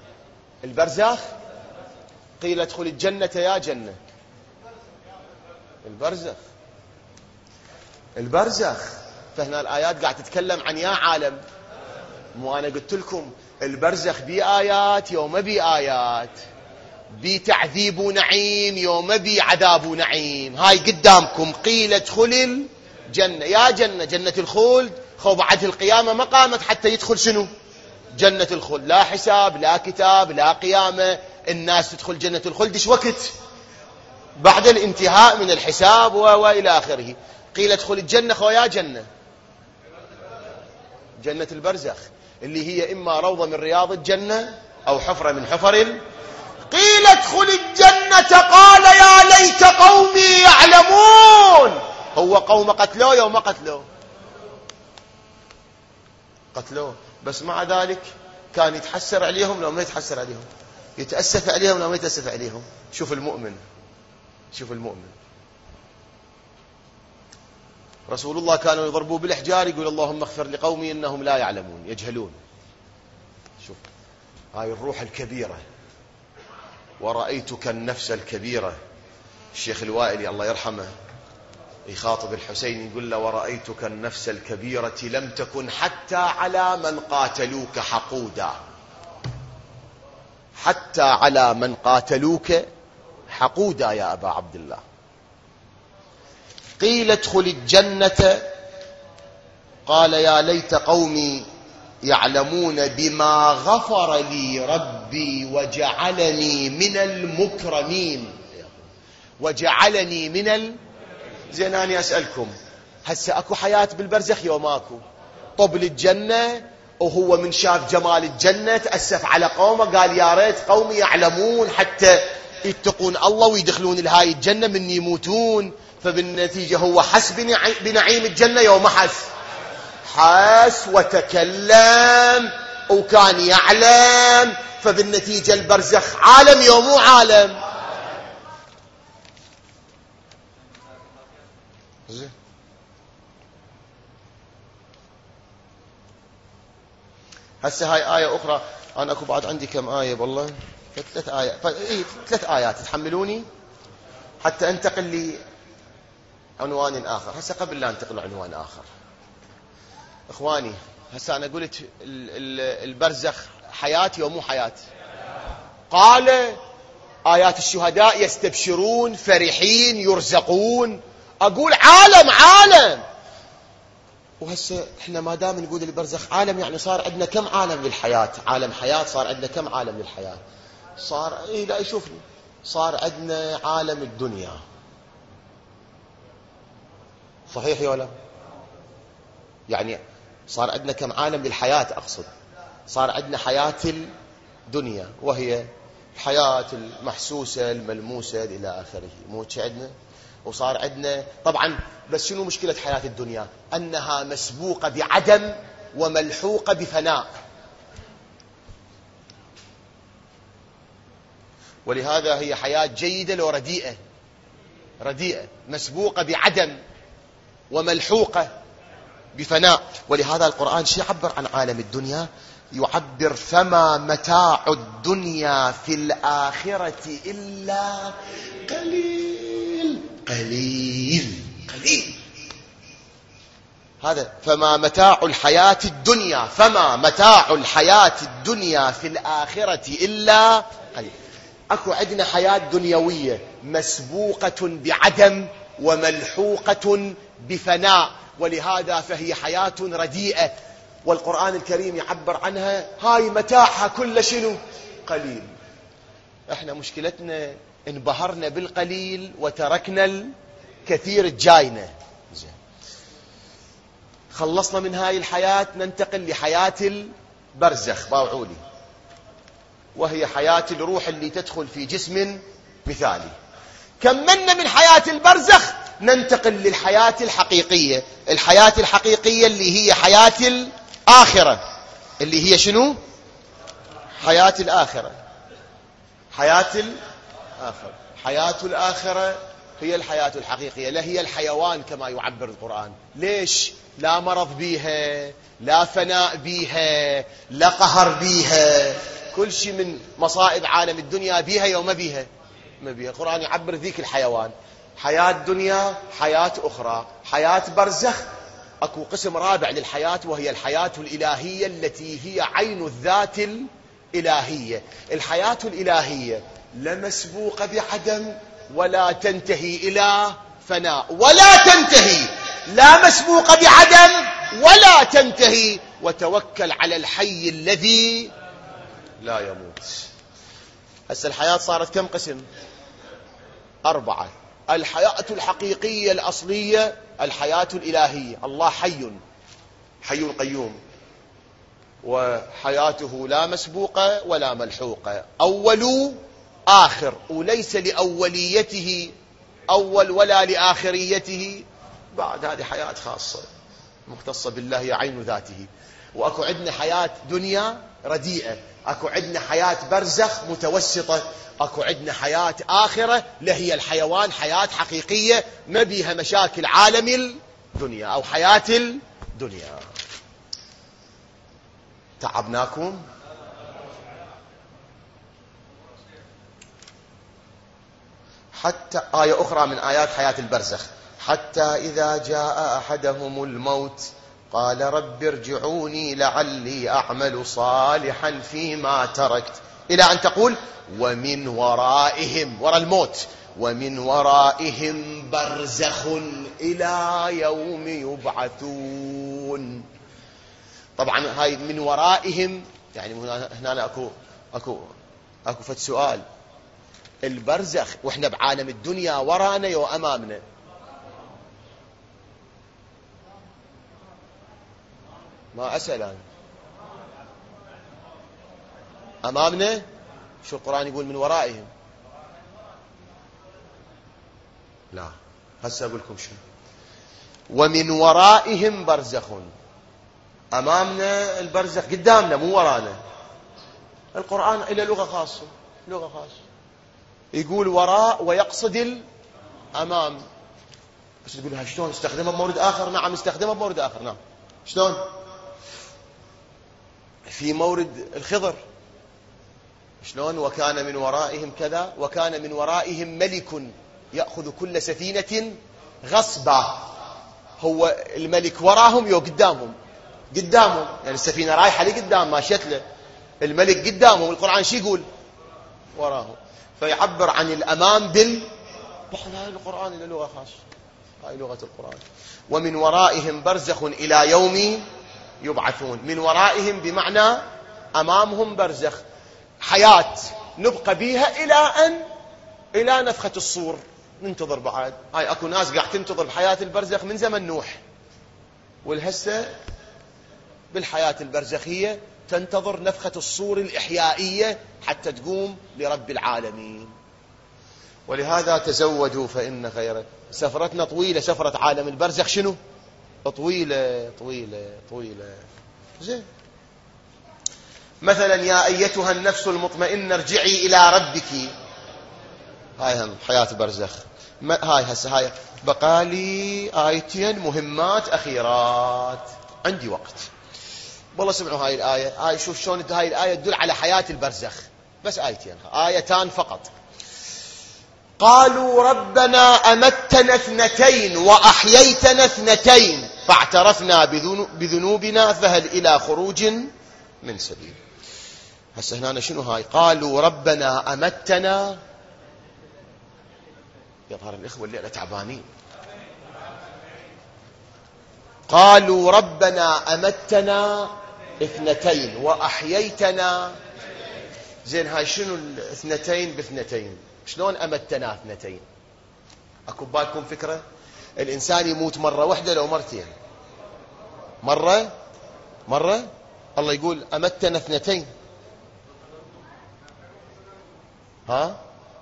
Speaker 1: البرزخ. قيل ادخل الجنة يا جنة البرزخ. فهنا الآيات قاعد تتكلم عن يا عالم. مو أنا قلت لكم البرزخ بي آيات يوم بي آيات، بي تعذيب ونعيم يوم بي عذاب ونعيم. هاي قدامكم. قيل ادخل الجنة، يا جنة الخلد. خو بعد القيامة ما قامت حتى يدخل شنو؟ جنة الخلد. لا حساب لا كتاب لا قيامة، الناس تدخل جنة الخلد ايش وقت؟ بعد الانتهاء من الحساب وإلى آخره. قيل ادخل الجنة، خو يا جنة البرزخ اللي هي إما روضة من رياض الجنة أو حفرة من حفر قيل ادخل الجنة قال يا ليت قومي يعلمون. هو قوم قتلوه يوم قتلوه، بس مع ذلك كان يتحسر عليهم لو ما يتحسر عليهم، يتأسف عليهم لو ما يتأسف عليهم. شوف المؤمن. رسول الله كانوا يضربوه بالإحجار يقول اللهم اغفر لقومي إنهم لا يعلمون يجهلون. شوف هاي الروح الكبيرة. ورأيتك النفس الكبيرة. الشيخ الوائلي الله يرحمه يخاطب الحسين يقول له ورأيتك النفس الكبيرة لم تكن حتى على من قاتلوك حقودا. حتى على من قاتلوك حقودا يا أبا عبد الله. قيل ادخل الجنة قال يا ليت قومي يعلمون بما غفر لي ربي وجعلني من المكرمين. زين أنا أسألكم هسه أكو حياة بالبرزخ يوم أكو؟ طب للجنة وهو من شاف جمال الجنة تأسف على قومه قال يا ريت قومي يعلمون حتى يتقون الله ويدخلون لهاي الجنة من يموتون. فبالنتيجة هو حس بنعيم الجنة يوم حس وتكلم وكان يعلم. فبالنتيجة البرزخ عالم يوم مو عالم. هسه هاي آية أخرى. أنا أكو بعد عندي كم آية والله 3 آيات. 3 آيات تحملوني حتى أنتقل لعنوان آخر. هسه قبل لا أنتقل لعنوان آخر إخواني، هسه أنا قلت البرزخ حياة يوم مو حياة. قال آيات الشهداء يستبشرون فرحين يرزقون. أقول عالم. وهسه احنا ما دام نقول البرزخ عالم يعني صار عندنا كم عالم للحياة؟ عالم حياة صار عندنا كم عالم للحياة؟ صار لا يشوفني صار عندنا عالم الدنيا. صحيح ولا؟ يعني صار عندنا كم عالم للحياة أقصد. صار عندنا حياة الدنيا وهي الحياة المحسوسة الملموسة إلى آخره. مو عندنا. وصار عندنا طبعا، بس شنو مشكلة حياة الدنيا؟ أنها مسبوقة بعدم وملحوقة بفناء. ولهذا هي حياة جيدة لو رديئة مسبوقة بعدم وملحوقة بفناء. ولهذا القرآن شو يعبر عن عالم الدنيا؟ يعبر فما متاع الدنيا في الآخرة إلا قليل. هذا فما متاع الحياة الدنيا في الآخرة إلا قليل. أكو عندنا حياة دنيوية مسبوقة بعدم وملحوقة بفناء، ولهذا فهي حياة رديئة. والقرآن الكريم يعبر عنها هاي متاعها كل شنو؟ قليل. احنا مشكلتنا انبهرنا بالقليل وتركنا الكثير الجاينا. خلصنا من هاي الحياة ننتقل لحياة البرزخ باوعولي، وهي حياة الروح اللي تدخل في جسم مثالي. كملنا من حياة البرزخ ننتقل للحياة الحقيقية. الحياة الحقيقية اللي هي حياة الآخرة، اللي هي شنو؟ حياة الآخرة. حياة الآخرة هي الحياة الحقيقية، لا هي الحيوان كما يعبر القرآن. ليش؟ لا مرض بيها، لا فناء بيها، لا قهر بيها. كل شيء من مصائب عالم الدنيا بيها يوم ما بيها. القرآن يعبر ذيك الحيوان. حياة دنيا، حياة أخرى، حياة برزخ. أكو قسم رابع للحياة وهي الحياة الإلهية التي هي عين الذات الإلهية. الحياة الإلهية لا مسبوقة بعدم ولا تنتهي إلى فناء، ولا تنتهي، لا مسبوقة بعدم ولا تنتهي. وتوكل على الحي الذي لا يموت. هسه الحياة صارت كم قسم؟ 4. الحياة الحقيقية الأصلية الحياة الإلهية، الله حي، حي قيوم، وحياته لا مسبوقة ولا ملحوقة، أول آخر، وليس لأوليته أول ولا لآخريته بعد. هذه حياة خاصة مختصة بالله، هي عين ذاته. وأكو عندنا حياة دنيا رديئة، أكو عندنا حياة برزخ متوسطة، أكو عندنا حياة آخرة لهي الحيوان، حياة حقيقية ما بيها مشاكل عالم الدنيا أو حياة الدنيا. تعبناكم؟ حتى آية أخرى من آيات حياة البرزخ: حتى إذا جاء أحدهم الموت قال رب ارجعوني لعلي أعمل صالحا فيما تركت، إلى أن تقول ومن ورائهم، وراء الموت، ومن ورائهم برزخ إلى يوم يبعثون. طبعا هاي من ورائهم، يعني هنا أكو فت سؤال: البرزخ وإحنا بعالم الدنيا ورانا وأمامنا؟ ما أسأل أنا. أمامنا؟ شو القرآن يقول من ورائهم؟ لا، هسه أقول لكم شو. ومن ورائهم برزخ. أمامنا البرزخ، قدامنا مو ورانا. القرآن إلى لغة خاصة، لغة خاصة، يقول وراء ويقصد الأمام. بس تقول لها شلون استخدمها بمورد آخر؟ نعم استخدمها بمورد آخر. نعم، شلون؟ في مورد الخضر شلون؟ وكان من ورائهم كذا، وكان من ورائهم ملك يأخذ كل سفينة غصبا. هو الملك وراهم يو قدامهم، قدامهم، يعني السفينة رايحة لقدام ماشيت له، الملك قدامهم. القرآن شو يقول؟ وراهم. فيعبر عن الأمام هاي القرآن إلى لغة خاصة، هاي لغة القرآن. ومن ورائهم برزخ إلى يوم يبعثون. من ورائهم بمعنى أمامهم برزخ، حياة نبقى بيها إلى نفخة الصور. ننتظر بعد. هاي أكو ناس قاعد تنتظر بحياة البرزخ من زمن نوح، والهسة بالحياة البرزخية تنتظر نفخة الصور الإحيائية حتى تقوم لرب العالمين. ولهذا تزودوا فإن خير. سفرتنا طويلة، سفرة عالم البرزخ شنو؟ طويلة طويلة طويلة. زين. مثلا يا أيتها النفس المطمئنة ارجعي إلى ربك. هاي هم حياة برزخ. هاي هسه هاي بقالي آيتين مهمات أخيرات، عندي وقت. والله سمعوا هاي الآية. هاي شوف شلون هاي الآية تدل على حياة البرزخ. بس آيتين، آيتان فقط. قالوا ربنا أمتنا 2 وأحييتنا 2 فاعترفنا بذنوبنا فهل إلى خروج من سبيل. هسه هنا شنو هاي؟ قالوا ربنا أمتنا. يظهر الإخوة الليلة تعبانين. قالوا ربنا أمتنا 2 وأحييتنا. زين، هاي شنو 2 ب2؟ شلون أمتنا 2؟ أكو بالكم فكرة؟ الإنسان يموت مرة واحدة لو مرتين؟ مرة الله يقول أمتنا 2. ها؟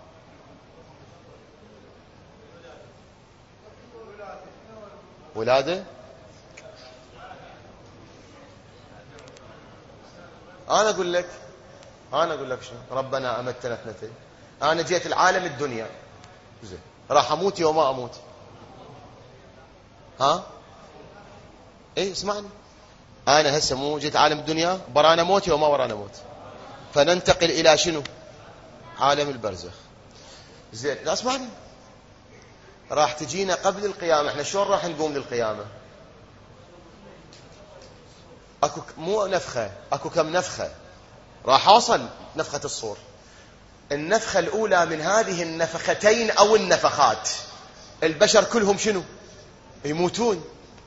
Speaker 1: ولادة؟ أنا أقول لك شنو ربنا أمتنا 2. أنا جيت العالم الدنيا، زين، راح أموت يوم ما أموت. ها؟ إيه اسمعني، أنا هسه مو جيت عالم الدنيا، برانا موت يوم ما ورانا موت، فننتقل إلى شنو؟ عالم البرزخ. زين، لا اسمعني، راح تجينا قبل القيامة. احنا شلون راح نقوم للقيامة؟ اكو مو نفخة، اكو كم نفخة. راح اوصل نفخة الصور. النفخة الاولى من هذه النفختين او النفخات البشر كلهم شنو؟ يموتون.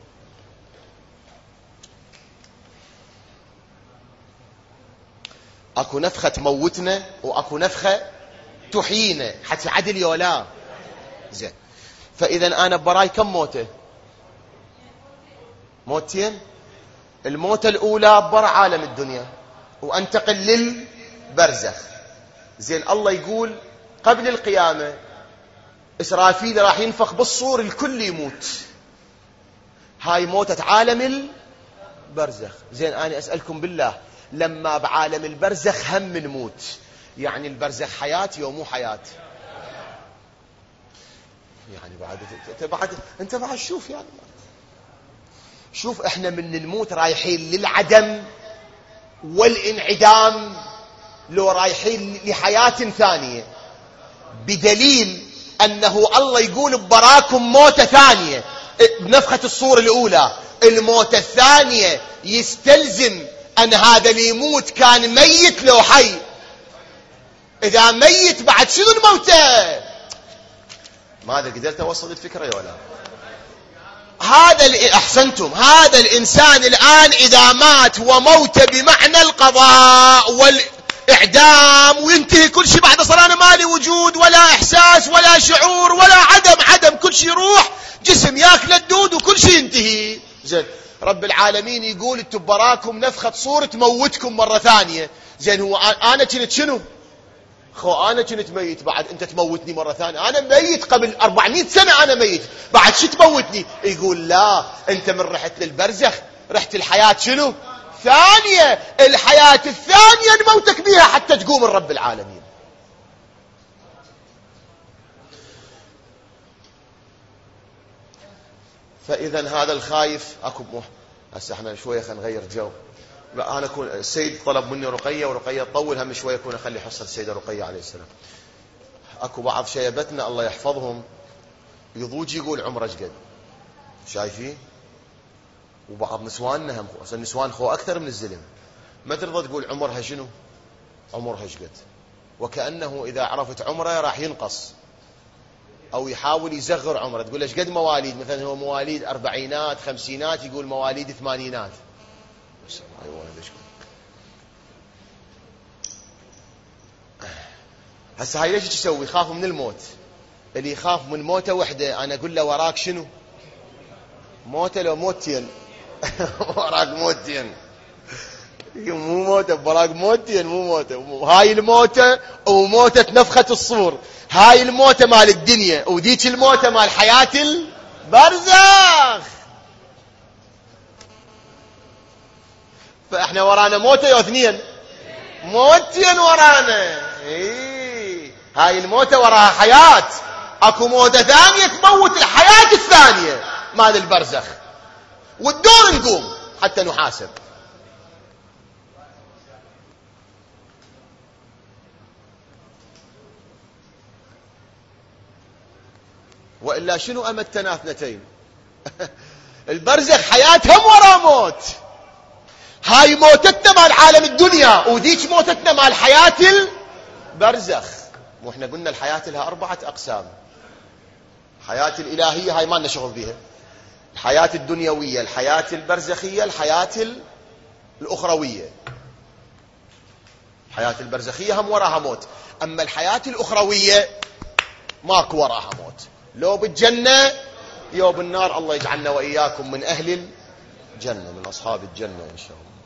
Speaker 1: اكو نفخة تموتنا واكو نفخة تحيينا. حتى عدل يولا زين. فاذا انا براي كم موتة؟ موتين. الموتة الاولى برا عالم الدنيا وانتقل للبرزخ. زين الله يقول قبل القيامة إسرافيل راح ينفخ بالصور الكل يموت. هاي موتة عالم البرزخ. زين أنا أسألكم بالله، لما بعالم البرزخ هم نموت، يعني البرزخ حياتي ومو حياة؟ يعني انت بعد شوف، يعني شوف احنا من نموت رايحين للعدم والانعدام لو رايحين لحياة ثانية، بدليل أنه الله يقول ببراكم موتة ثانية بنفخة الصور الأولى. الموتة الثانية يستلزم أن هذا اللي يموت كان ميت لو حي. إذا ميت بعد شنو الموتة؟ ماذا قدرت أوصل الفكرة يا ولا؟ أحسنتم. هذا الإنسان الآن إذا مات وموت بمعنى القضاء والإعدام وينتهي كل شيء بعد صار أنا مالي وجود ولا إحساس ولا شعور ولا عدم كل شيء يروح، جسم ياكل الدود وكل شيء ينتهي. زين رب العالمين يقول انتم نفخة صور تموتكم مرة ثانية. زين هو أنا كنت شنو؟ أنا كنت ميت، بعد أنت تموتني مرة ثانية؟ أنا ميت قبل 400 سنة، أنا ميت، بعد شو تموتني؟ يقول لا، أنت من رحت للبرزخ رحت الحياة شنو؟ ثانية. الحياة الثانية نموتك بها حتى تقوم الرب العالمين. فإذا هذا الخايف أكو هسه احنا شوية خلينا نغير جو. أنا أكون السيد طلب مني رقية ورقية تطول، هم شوية أكون أخلي حصة السيدة رقية عليه السلام. أكو بعض شيبتنا الله يحفظهم يضوج يقول عمره شقد، شايفين؟ وبعض نسواننا هم النسوان خو أكثر من الزلم، ما ترضى تقول عمرها شنو؟ عمرها شقد، وكأنه إذا عرفت عمره راح ينقص أو يحاول يزغر عمره. تقول له شقد مواليد؟ مثلا هو مواليد 40 50، يقول مواليد 80. هسه هاي ليش تسوي؟ يخاف من الموت. اللي يخاف من موته وحده انا اقول له وراك شنو؟ موته لو موتين وراك موتين، مو موته وراك موتين، مو موته. هاي الموته وموته نفخة الصور، هاي الموته مال الدنيا وديك الموته مال حياة البرزخ. فاحنا ورانا موته يا اثنين؟ موتين ورانا. هاي الموتة وراها حياة، اكو موتة ثانية تموت الحياة الثانية مال البرزخ، والدور نقوم حتى نحاسب. وإلا شنو أمتنا اثنتين؟ البرزخ حياة هم ورا موت. هاي موتتنا مال عالم الدنيا وديك موتتنا مال حياة البرزخ. واحنا قلنا الحياة لها 4 أقسام. الحياة الإلهية هاي ما لنا شغل بها، الحياة الدنيوية، الحياة البرزخية، الحياة الأخروية. الحياة البرزخية هم وراها موت، أما الحياة الأخروية ماكو وراها موت، لو بالجنة يو بالنار. الله يجعلنا وإياكم من أهل الجنة، من أصحاب الجنة إن شاء الله.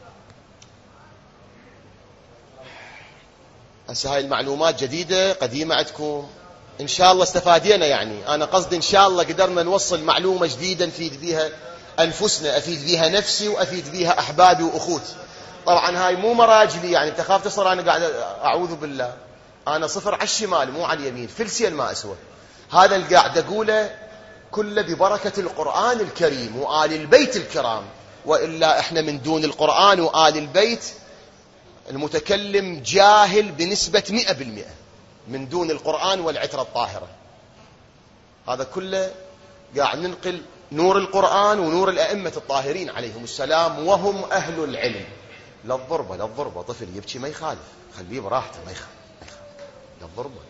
Speaker 1: هسه هاي المعلومات جديدة قديمة عندكم إن شاء الله استفادينا. يعني أنا قصدي إن شاء الله قدرنا نوصل معلومة جديدة نفيد بيها أنفسنا، أفيد بيها نفسي وأفيد بيها أحبابي وأخوتي. طبعا هاي مو مراجلي، يعني تخاف تصر أنا قاعد أعوذ بالله، أنا صفر على الشمال مو على اليمين، فلسين ما أسوى. هذا اللي قاعد أقوله كله ببركة القرآن الكريم وآل البيت الكرام، وإلا إحنا من دون القرآن وآل البيت المتكلم جاهل بنسبة 100%، من دون القرآن والعترة الطاهرة. هذا كله قاعد ننقل نور القرآن ونور الأئمة الطاهرين عليهم السلام، وهم أهل العلم. لا الضربة لا الضربة، طفل يبكي ما يخالف، خليه براحته، ما يخالف. لا الضربة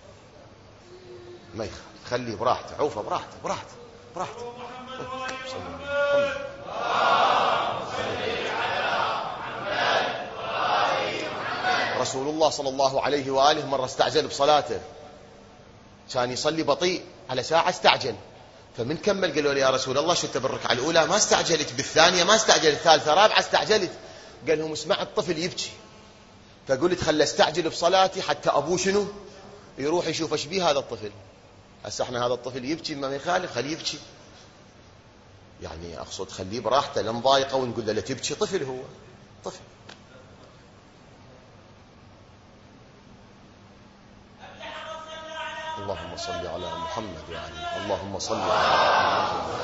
Speaker 1: ما يخالف، خليه براحته، عوفه براحته. رسول الله صلى الله عليه وآله مرة استعجل بصلاته، كان يصلي بطيء، على ساعة استعجل، فمن كمل قالوا له يا رسول الله شو بالركعة الأولى ما استعجلت، بالثانية ما استعجلت، الثالثة رابعة استعجلت. قال لهم اسمع الطفل يبكي، فقلت خل استعجل بصلاتي حتى أبوه شنو يروح يشوف ايش بيه هذا الطفل. هسه احنا هذا الطفل يبكي ما يخالف، خليه يبكي، يعني أقصد خليه براحته، لا نضايقه ونقول له لا تبكي، طفل هو طفل. اللهم صل على محمد وعلى اللهم صل على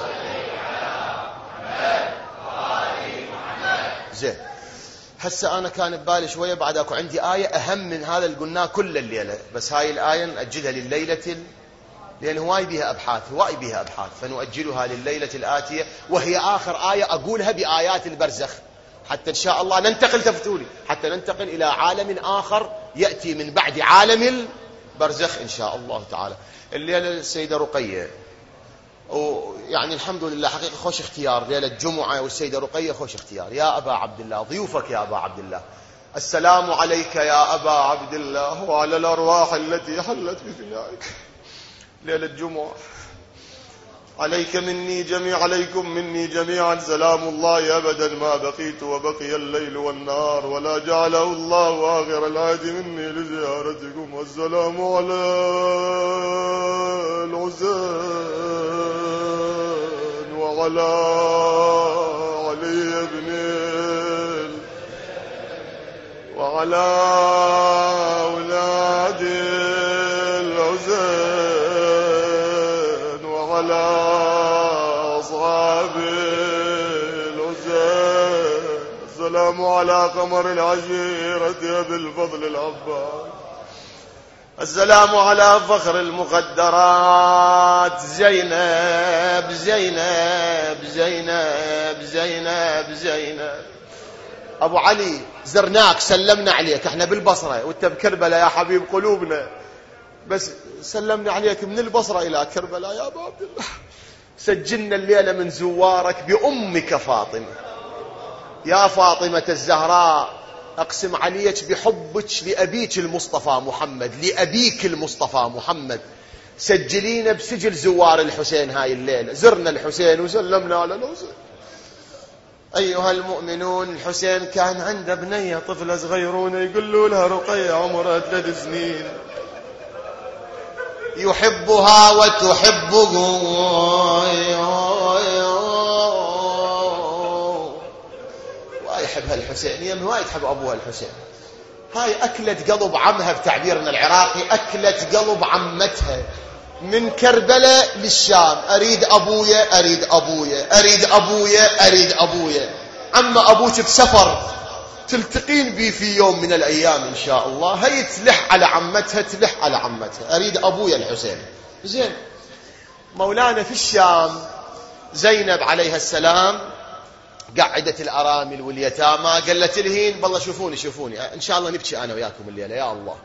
Speaker 1: محمد. زين، هسه أنا كان ببالي شوية بعد أكو عندي آية أهم من هذا اللي قلناه كل الليلة، بس هاي الآية نأجلها لليلة، لأن هواي بها أبحاث، فنؤجلها لليلة الآتية، وهي آخر آية أقولها بآيات البرزخ، حتى إن شاء الله ننتقل، تفتولي، حتى ننتقل إلى عالم آخر يأتي من بعد عالم البرزخ إن شاء الله تعالى. الليلة السيدة رقية، ويعني الحمد لله حقيقة خوش اختيار ليلة الجمعة، والسيدة رقية خوش اختيار. يا أبا عبد الله، ضيوفك يا أبا عبد الله، السلام عليك يا أبا عبد الله وعلى الأرواح التي حلت بفنائك ليلة الجمعة. عليك مني جميع، عليكم مني جميعا سلام الله أبدا ما بقيت وبقي الليل والنهار، ولا جعله الله آخر العهد مني لزيارتكم. والسلام على الحسين وعلى علي وعلى أولاد الحسين وعلى أصحاب الحسين. السلام على قمر العشيرة أبي الفضل العباس. السلام على فخر المقدرات زينب زينب زينب زينب زينب. أبو علي زرناك، سلمنا عليك، احنا بالبصرة وانت بكربلاء يا حبيب قلوبنا، بس سلمنا عليك من البصرة إلى كربلاء يا أبو عبد الله. سجلنا الليلة من زوارك بأمك فاطمة. يا فاطمة الزهراء، أقسم عليك بحبك لأبيك المصطفى محمد، لأبيك المصطفى محمد، سجلينا بسجل زوار الحسين هاي الليلة. زرنا الحسين وسلمنا على الحسين. أيها المؤمنون، الحسين كان عنده بنية طفلة صغيرونة يقولوا لها رقية عمرها 3 سنين، يحبها وتحبه، ويحبها الحسين، يم هواي تحب أبوها الحسين. هاي أكلت قلب عمها بتعبيرنا العراقي، أكلت قلب عمتها. من كربلاء للشام، أريد أبويا أريد أبويا أريد أبويا أريد أبويا. عم أبوك بسفر تلتقين بي في يوم من الأيام إن شاء الله. هي تلح على عمتها، تلح على عمتها، أريد أبويا الحسين. زين، مولانا في الشام زينب عليها السلام قعدت الأرامل واليتامى، قالت لهين بالله شوفوني إن شاء الله نبكي أنا وياكم الليلة يا الله.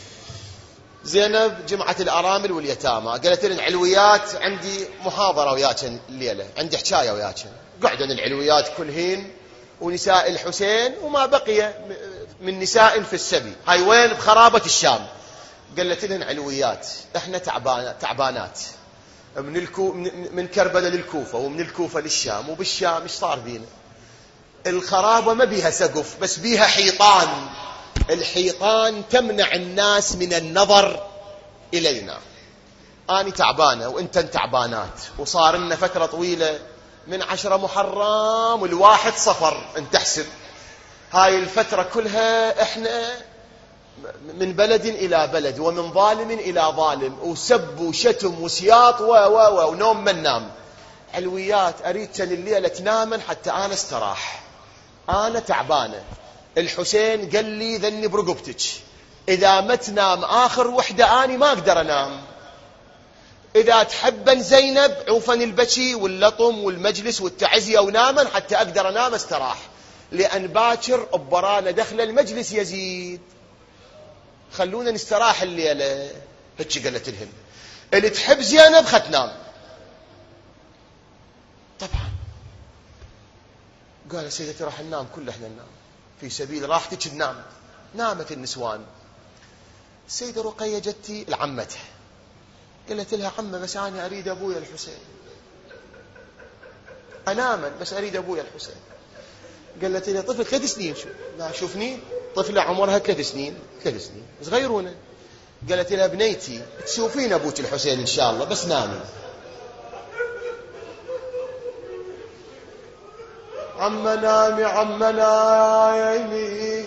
Speaker 1: زينب جمعت الأرامل واليتامى، قالت لهم علويات عندي محاضرة وياكن الليلة، عندي حكاية وياكن. قعدن العلويات كلهن ونساء الحسين وما بقي من نساء في السبي. هاي وين؟ بخرابة الشام. قالت لهم علويات احنا تعبانات من كربلاء للكوفة، ومن الكوفة للشام، وبالشام ايش صار بينا؟ الخرابة ما بيها سقف بس بيها حيطان، الحيطان تمنع الناس من النظر إلينا. أنا تعبانة وإنت تعبانات، وصار لنا فترة طويلة من 10 محرم والواحد صفر، انت احسب هاي الفترة كلها احنا من بلد إلى بلد، ومن ظالم إلى ظالم، وسب وشتم وسياط ونوم من نام. علويات أريد كان الليلة تناما حتى أنا استراح، أنا تعبانة. الحسين قال لي ذني برقبتك، إذا ما تنام آخر وحدة أنا ما أقدر أنام. إذا تحبن زينب عوفن البكي واللطم والمجلس والتعزية ونامن حتى أقدر أنام استراح، لأن باكر ببرانا دخل المجلس يزيد، خلونا نستراح الليلة. هيك قالت لهم. اللي تحب زينب ختنام. طبعا قال سيدتي راح ننام، كل احنا ننام في سبيل راحتك ننام. نامت النسوان. السيدة رقية جتي العمتها قالت لها عمة بس أنا أريد أبويا الحسين، أناما بس أريد أبويا الحسين. قالت لها طفل 3 سنين، شو لا شوفني طفلة عمرها 3 سنين صغيرونة. قالت لها بنيتي تشوفين أبوك الحسين إن شاء الله بس نامي. عم نامي عم نامي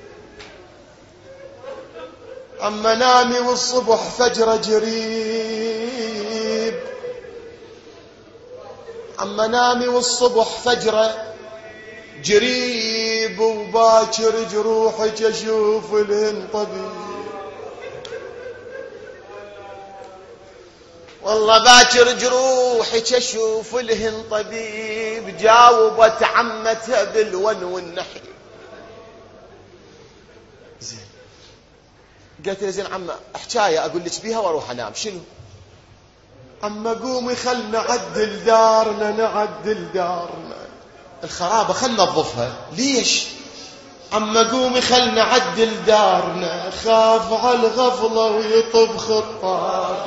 Speaker 1: عم نامي والصبح فجر جريب، عم نامي والصبح فجر جريب، وباكر جروحك اشوف لهن طبيب. والله باكر جروحك اشوف لهن طبيب، جاوبت عمتها بالون والنحي. زين قالت لي زين عمه حكايه اقول لك بيها واروح انام. شنو؟ عمه قومي خل نعدل دارنا الخرابه خل نظفها. ليش؟ عمه قومي خل نعدل دارنا، خاف على الغفله ويطب خطار.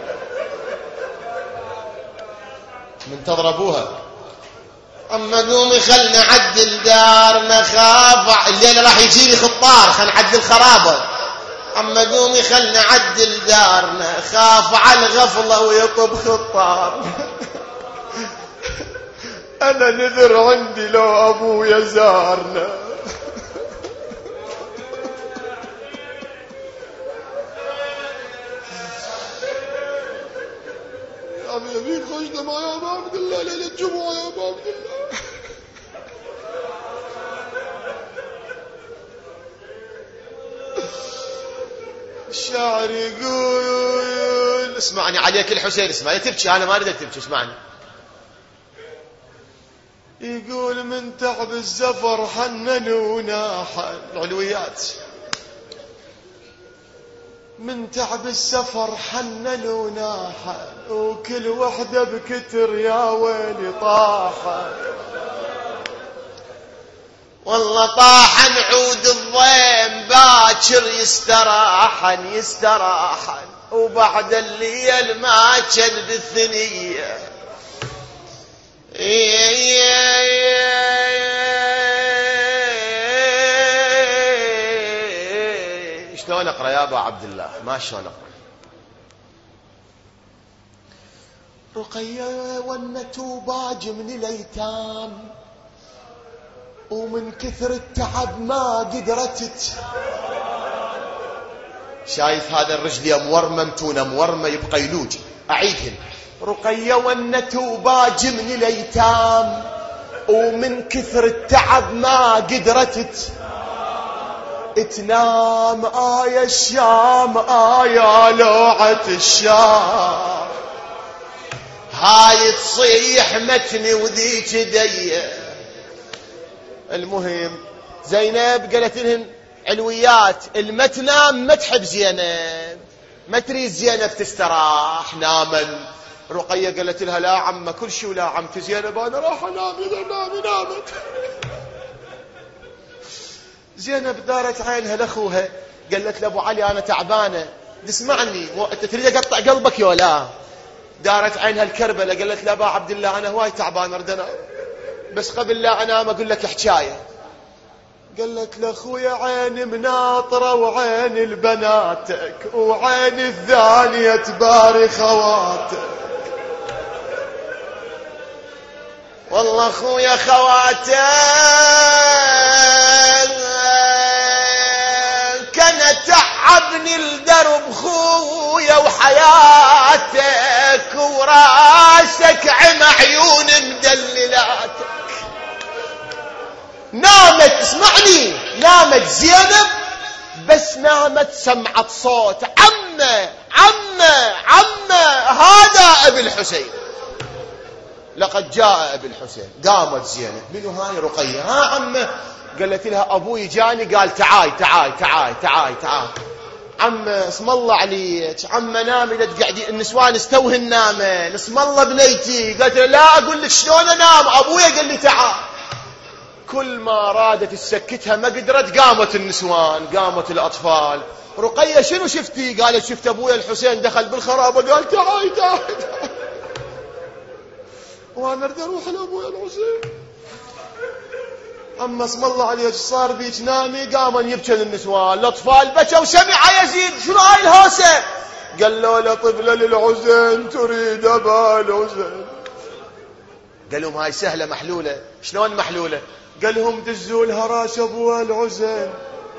Speaker 1: منتظر ابوها. عمه قومي خل نعدل دارنا، خاف الليله راح يجيني خطار، خل نعدل خرابه. عم قومي خل نعدل دارنا، خاف على الغفلة ويطب خطار. أنا نذر عندي لو أبويا زارنا. أبي أبيك خشنا معي يا أبا عبد الله ليلة الجمعة يا أبا عبد الله. الشاعر يقول اسمعني عليك الحسين، اسمعني تبكي أنا ما أريد تبكي اسمعني. يقول من تعب الزفر حنن وناحن العلويات، من تعب السفر حنن وناحن، وكل وحدة بكتر يا ويلي طاحن. والله طاحن عود الضيم باكر يستراحن، وبعد الليل ما كان بالثنية. شلون اقرا يا ابا عبد الله؟ ما شلون اقرا. رقية ونتو باج من الايتام، ومن كثر التعب ما قدرت. شايف هذا الرجل يا مورمه متونه مورمه يبقى يلوج. اعيدهن. رقية ونتو باج من الايتام، ومن كثر التعب ما قدرت تنام. آية الشام آية لوعة الشام، هاي تصيح متني وذيك ديه. المهم زينب قالت لهن علويات المتنام ما تحب زينب، ما تريد زينب تستراح نامن. رقية قالت لها لا عمة كل شيء ولا عمت زينب أنا راح أنام. إذا نامت. زينب دارت عينها لأخوها قالت لأبو علي أنا تعبانة اسمعني أنت تريد أقطع قلبك يا لا. دارت عينها الكربلة قالت لأبا عبد الله أنا هواي تعبانة أريد أنام، بس قبل لا أنام أقول لك حكاية. قالت لأخويا عيني مناطرة وعين البناتك، وعين الثانية تباري خواتك. والله أخويا خواتك كان تعبني الدرب خويا وحياتك، وراسك عم عيون مدللاتك. نامت اسمعني، نامت زينب بس نامت سمعت صوت عمه عمه عمه هذا أبي الحسين، لقد جاء أبي الحسين. قامت زينب، منو هاي؟ رقية. ها عمه؟ قالت لها أبوي جاني قال تعاي تعاي تعاي تعاي تعاي. عمه اسم الله عليك، عمه نامي لا تقعدي، النسوان استوهن نامن، اسم الله بنيتي. قالت له لا أقول لك شلون أنام، أبويا قال لي تعال. كل ما رادت تسكتها ما قدرت، قامت النسوان قامت الأطفال. رقية شنو شفتي؟ قالت شفت أبويا الحسين دخل بالخرابة قال تعاي تعاي تعاي، وانا اريد اروح لابويا الحسين. اما اسم الله عليك صار بيك نامي. قامن يبكي النسوان، الاطفال بكوا. وسمع يزيد شنو هاي الهوسه؟ قال له لطفله للحسين تريد ابا الحسين. قال لهم هاي سهله محلوله. شلون محلوله؟ قال لهم دزوا لها راس ابوها الحسين.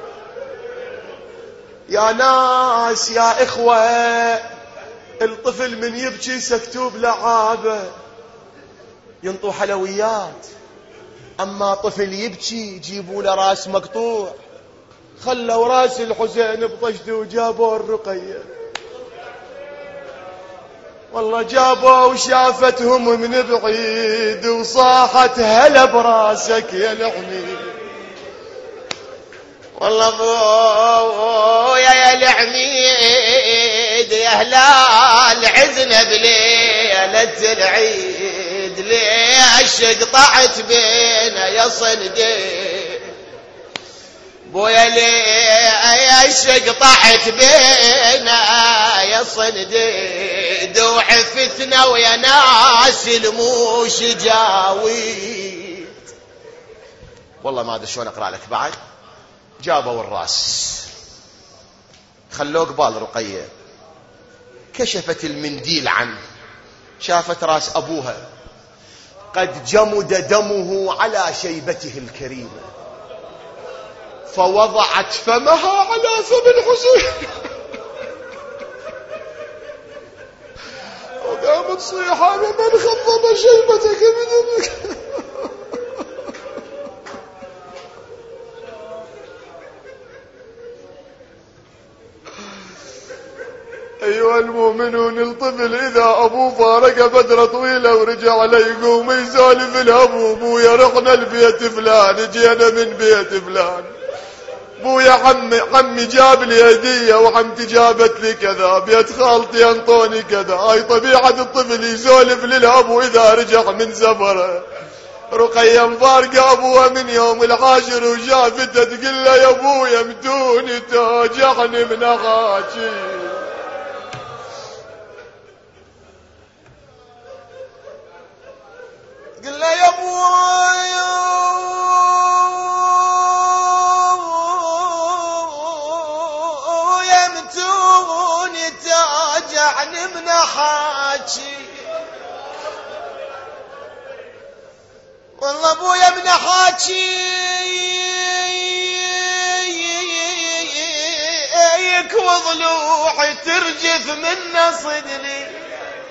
Speaker 1: يا ناس يا اخوه، الطفل من يبكي سكتوب لعابه ينطوا حلويات، أما طفل يبكي جيبوا له راس مقطوع. خلوا راس الحسين بطشته وجابوا الرقية. والله جابوا وشافتهم من بعيد وصاحت هلا براسك يا العميد. والله ابويا يا العميد يا هلال عزنا بليلة العيد، ليش قطعت بينا يا صنديد بويا، ليش قطعت بينا يا صنديد، وحفتنا ويا ناس الموش جاويد. والله ما ادري شلون اقرا لك بعد. جابوا الراس خلوه قبال رقية، كشفت المنديل عنه، شافت راس أبوها قد جمد دمه على شيبته الكريمة، فوضعت فمها على فم الحسين وقامت صيحة من خضب شيبتك بدمك. أيها المؤمنون، الطفل إذا أبوه فارق فترة طويلة ورجع ليقوم يسولف الأبو، بويا رحنا البيت فلان، جينا من بيت فلان، بويا عمي جاب لي هدية وعمتي جابت لي كذا، بيت خالتي أنطوني كذا. هاي طبيعة الطفل يسولف للأبو إذا رجع من سفره. رقية مفارقة أبوها من يوم العاشر وشافته تقول له يا أبويا متوني توجعني من أخاكي. قل له يا ابويا يمتوني تاجعني من حاجي، والله ابويا من حاجيك وضلوعي ترجف من صدري،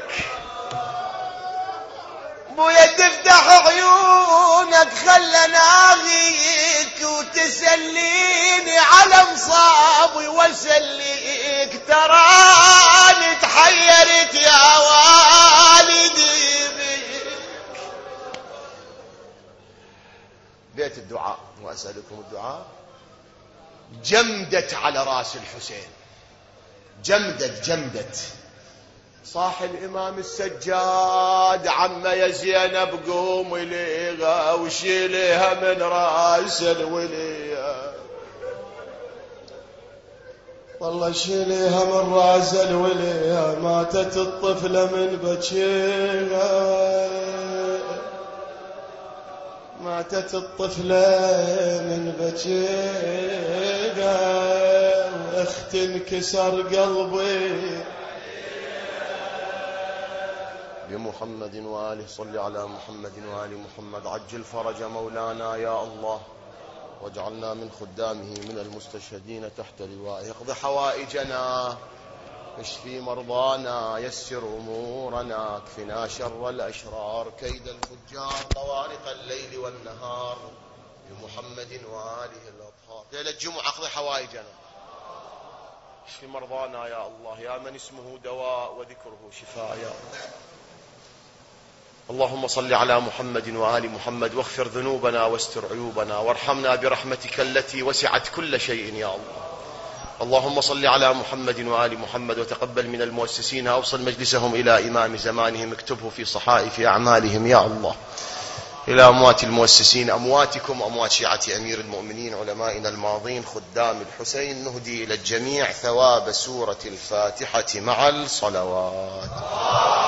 Speaker 1: بويا تفتح عيونك خلنا اغيك وتسليني على مصابي واسليك، تراني تحيرت يا والدي بيك. بيت الدعاء واسالكم الدعاء. جمدت على راس الحسين، جمدت صاح الإمام السجاد، عمه يا زينب قومي ليها وشيليها من راس الولية، والله شيليها من راس الولية، ماتت الطفلة من بكيها، ماتت الطفلة من بكيها، واخت انكسر قلبي بمحمد وآله. صل على محمد وآل محمد. عجل فرج مولانا يا الله، واجعلنا من خدامه من المستشهدين تحت لوائه. اقض حوائجنا، اشفي مرضانا، يسر أمورنا، اكفنا شر الأشرار، كيد الفجار، طوارق الليل والنهار، بمحمد وآله الأطهار. ليلة الجمعة اقض حوائجنا. اشف مرضانا يا الله، يا من اسمه دواء وذكره شفاء يا الله. اللهم صل على محمد وآل محمد، واغفر ذنوبنا واستر عيوبنا، وارحمنا برحمتك التي وسعت كل شيء يا الله. اللهم صل على محمد وآل محمد، وتقبل من المؤسسين أوصل مجلسهم إلى إمام زمانهم، اكتبه في صحائف أعمالهم يا الله. إلى أموات المؤسسين، أمواتكم أموات شيعة أمير المؤمنين علمائنا الماضين خدام الحسين، نهدي إلى الجميع ثواب سورة الفاتحة مع الصلوات.